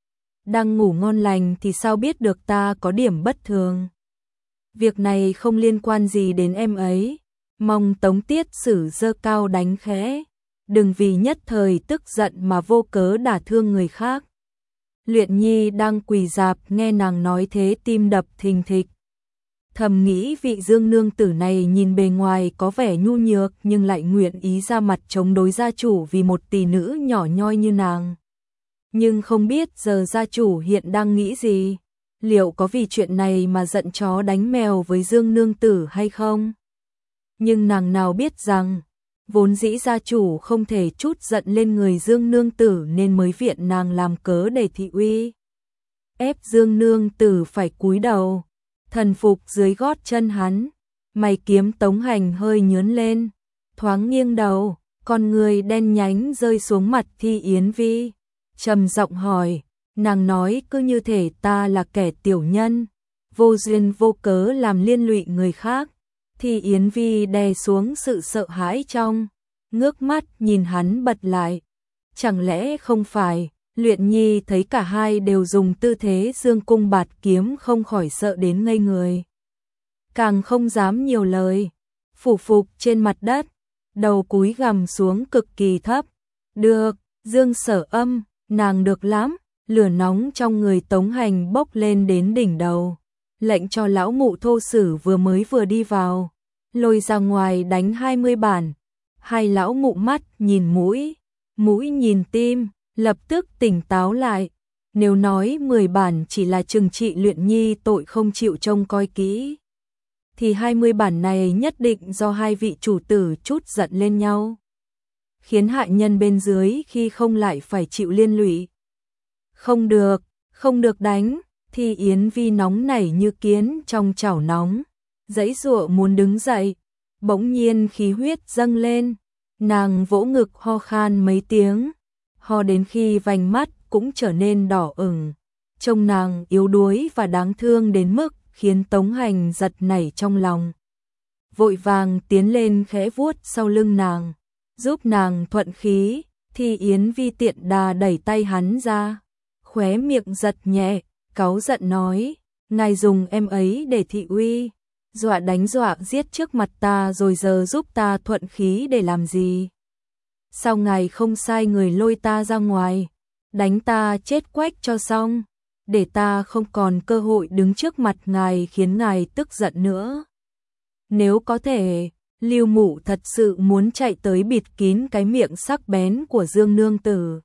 A: Đang ngủ ngon lành thì sao biết được ta có điểm bất thường. Việc này không liên quan gì đến em ấy. Mong Tống Tiết Sử giơ cao đánh khẽ. Đừng vì nhất thời tức giận mà vô cớ đả thương người khác. Luyện Nhi đang quỳ rạp nghe nàng nói thế tim đập thình thịch. Thầm nghĩ vị Dương nương tử này nhìn bề ngoài có vẻ nhu nhược nhưng lại nguyện ý ra mặt chống đối gia chủ vì một tỷ nữ nhỏ nhoi như nàng. Nhưng không biết giờ gia chủ hiện đang nghĩ gì, liệu có vì chuyện này mà giận chó đánh mèo với Dương nương tử hay không? Nhưng nàng nào biết rằng, vốn dĩ gia chủ không thể trút giận lên người Dương nương tử nên mới viện nàng làm cớ để thị uy. Ép Dương nương tử phải cúi đầu, thần phục dưới gót chân hắn. Mày kiếm Tống Hành hơi nhướng lên, thoáng nghiêng đầu, con người đen nhánh rơi xuống mặt Thi Yến Vi, trầm giọng hỏi, nàng nói cứ như thể ta là kẻ tiểu nhân, vô duyên vô cớ làm liên lụy người khác. Thi Yến Vi đè xuống sự sợ hãi trong, ngước mắt nhìn hắn bật lại, chẳng lẽ không phải? Luyện Nhi thấy cả hai đều dùng tư thế dương cung bạt kiếm không khỏi sợ đến ngây người, càng không dám nhiều lời, phủ phục trên mặt đất, đầu cúi gằm xuống cực kỳ thấp. Được, Dương Sở Âm, nàng được lắm. Lửa nóng trong người Tống Hành bốc lên đến đỉnh đầu, lệnh cho lão mụ thô sử vừa mới vừa đi vào, lôi ra ngoài đánh hai mươi bản. Hai lão mụ mắt nhìn mũi, mũi nhìn tim, lập tức tỉnh táo lại. Nếu nói mười bản chỉ là trừng trị Luyện Nhi tội không chịu trông coi kỹ, thì hai mươi bản này nhất định do hai vị chủ tử chút giận lên nhau, khiến hạ nhân bên dưới khi không lại phải chịu liên lụy. Không được, không được đánh. Thi Yến Vi nóng nảy như kiến trong chảo nóng, giãy giụa muốn đứng dậy, bỗng nhiên khí huyết dâng lên, nàng vỗ ngực ho khan mấy tiếng, ho đến khi vành mắt cũng trở nên đỏ ửng, trông nàng yếu đuối và đáng thương đến mức khiến Tống Hành giật nảy trong lòng. Vội vàng tiến lên khẽ vuốt sau lưng nàng, giúp nàng thuận khí. Thi Yến Vi tiện đà đẩy tay hắn ra, khóe miệng giật nhẹ, cáu giận nói, ngài dùng em ấy để thị uy, dọa đánh dọa giết trước mặt ta rồi giờ giúp ta thuận khí để làm gì? Sao ngài không sai người lôi ta ra ngoài, đánh ta chết quách cho xong, để ta không còn cơ hội đứng trước mặt ngài khiến ngài tức giận nữa. Nếu có thể, Lưu Mụ thật sự muốn chạy tới bịt kín cái miệng sắc bén của Dương nương tử.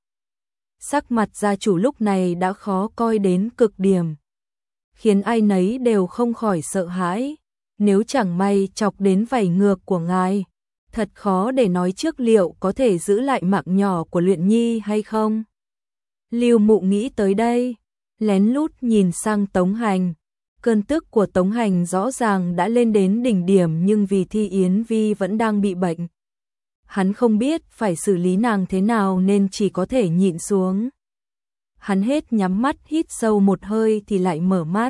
A: Sắc mặt gia chủ lúc này đã khó coi đến cực điểm, khiến ai nấy đều không khỏi sợ hãi. Nếu chẳng may chọc đến vảy ngược của ngài, thật khó để nói trước liệu có thể giữ lại mạng nhỏ của Luyện Nhi hay không. Lưu Mụ nghĩ tới đây, lén lút nhìn sang Tống Hành. Cơn tức của Tống Hành rõ ràng đã lên đến đỉnh điểm, nhưng vì Thi Yến Vi vẫn đang bị bệnh, hắn không biết phải xử lý nàng thế nào nên chỉ có thể nhịn xuống. Hắn hết nhắm mắt hít sâu một hơi thì lại mở mắt.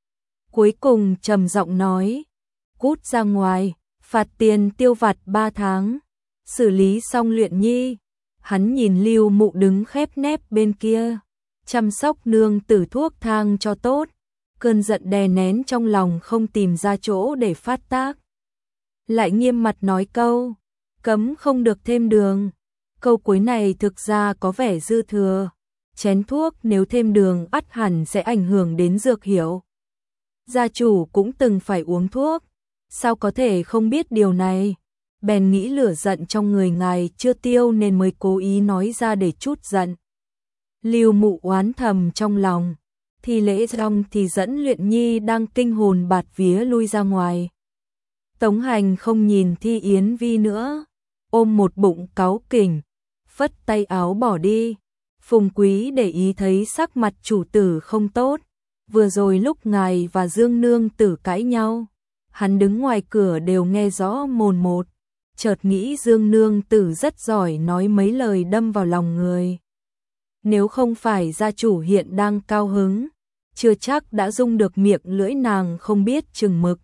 A: Cuối cùng trầm giọng nói, cút ra ngoài, phạt tiền tiêu vặt ba tháng, xử lý xong Luyện Nhi. Hắn nhìn Lưu Mụ đứng khép nép bên kia, chăm sóc nương tử thuốc thang cho tốt. Cơn giận đè nén trong lòng không tìm ra chỗ để phát tác, lại nghiêm mặt nói câu, cấm không được thêm đường. Câu cuối này thực ra có vẻ dư thừa, chén thuốc nếu thêm đường ắt hẳn sẽ ảnh hưởng đến dược hiệu. Gia chủ cũng từng phải uống thuốc, sao có thể không biết điều này? Bèn nghĩ lửa giận trong người ngài chưa tiêu nên mới cố ý nói ra để chút giận. Lưu Mụ oán thầm trong lòng. Thì lễ xong thì dẫn Luyện Nhi đang kinh hồn bạt vía lui ra ngoài. Tống Hành không nhìn Thi Yến Vi nữa, ôm một bụng cáu kỉnh, phất tay áo bỏ đi. Phùng Quý để ý thấy sắc mặt chủ tử không tốt, vừa rồi lúc ngài và Dương nương tử cãi nhau, hắn đứng ngoài cửa đều nghe rõ mồn một, chợt nghĩ Dương nương tử rất giỏi nói mấy lời đâm vào lòng người. Nếu không phải gia chủ hiện đang cao hứng, chưa chắc đã dung được miệng lưỡi nàng không biết chừng mực.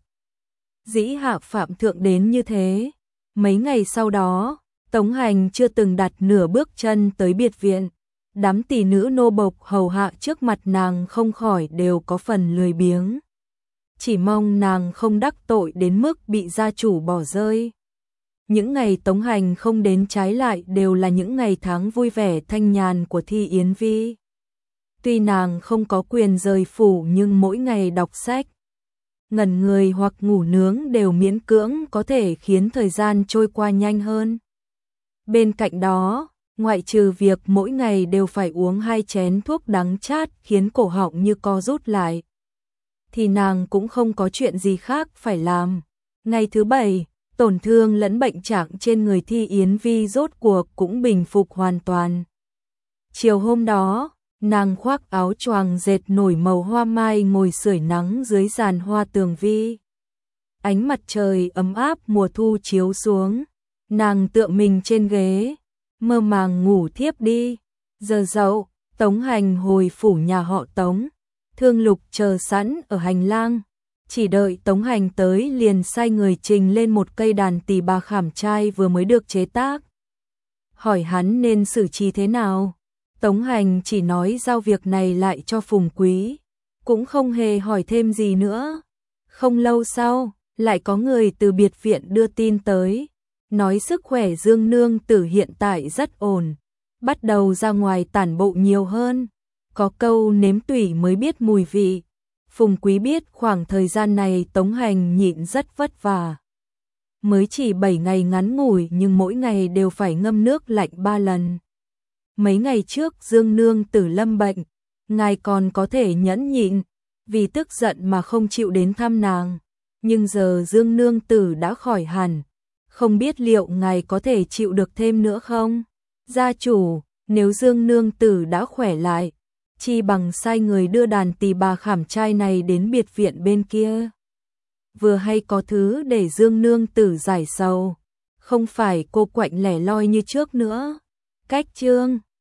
A: Dĩ hạ phạm thượng đến như thế. Mấy ngày sau đó, Tống Hành chưa từng đặt nửa bước chân tới biệt viện. Đám tỷ nữ nô bộc hầu hạ trước mặt nàng không khỏi đều có phần lười biếng. Chỉ mong nàng không đắc tội đến mức bị gia chủ bỏ rơi. Những ngày Tống Hành không đến trái lại đều là những ngày tháng vui vẻ thanh nhàn của Thi Yến Vi. Tuy nàng không có quyền rời phủ nhưng mỗi ngày đọc sách, ngẩn người hoặc ngủ nướng đều miễn cưỡng có thể khiến thời gian trôi qua nhanh hơn. Bên cạnh đó, ngoại trừ việc mỗi ngày đều phải uống hai chén thuốc đắng chát khiến cổ họng như co rút lại, thì nàng cũng không có chuyện gì khác phải làm. Ngày thứ bảy, tổn thương lẫn bệnh trạng trên người Thi Yến Vi rốt cuộc cũng bình phục hoàn toàn. Chiều hôm đó, nàng khoác áo choàng dệt nổi màu hoa mai ngồi sưởi nắng dưới giàn hoa tường vi. Ánh mặt trời ấm áp mùa thu chiếu xuống, nàng tựa mình trên ghế, mơ màng ngủ thiếp đi. Giờ dậu, Tống Hành hồi phủ nhà họ Tống, Thương Lục chờ sẵn ở hành lang, chỉ đợi Tống Hành tới liền sai người trình lên một cây đàn tỳ bà khảm trai vừa mới được chế tác. Hỏi hắn nên xử trí thế nào, Tống Hành chỉ nói giao việc này lại cho Phùng Quý, cũng không hề hỏi thêm gì nữa. Không lâu sau, lại có người từ biệt viện đưa tin tới, nói sức khỏe Dương nương tử hiện tại rất ổn, bắt đầu ra ngoài tản bộ nhiều hơn, có câu nếm tủy mới biết mùi vị. Phùng Quý biết khoảng thời gian này Tống Hành nhịn rất vất vả. Mới chỉ bảy ngày ngắn ngủi nhưng mỗi ngày đều phải ngâm nước lạnh ba lần. Mấy ngày trước Dương nương tử lâm bệnh, ngài còn có thể nhẫn nhịn, vì tức giận mà không chịu đến thăm nàng. Nhưng giờ Dương nương tử đã khỏi hẳn, không biết liệu ngài có thể chịu được thêm nữa không? Gia chủ, nếu Dương nương tử đã khỏe lại, chi bằng sai người đưa đàn tỳ bà khảm trai này đến biệt viện bên kia. Vừa hay có thứ để Dương nương tử giải sầu, không phải cô quạnh lẻ loi như trước nữa. Cách chương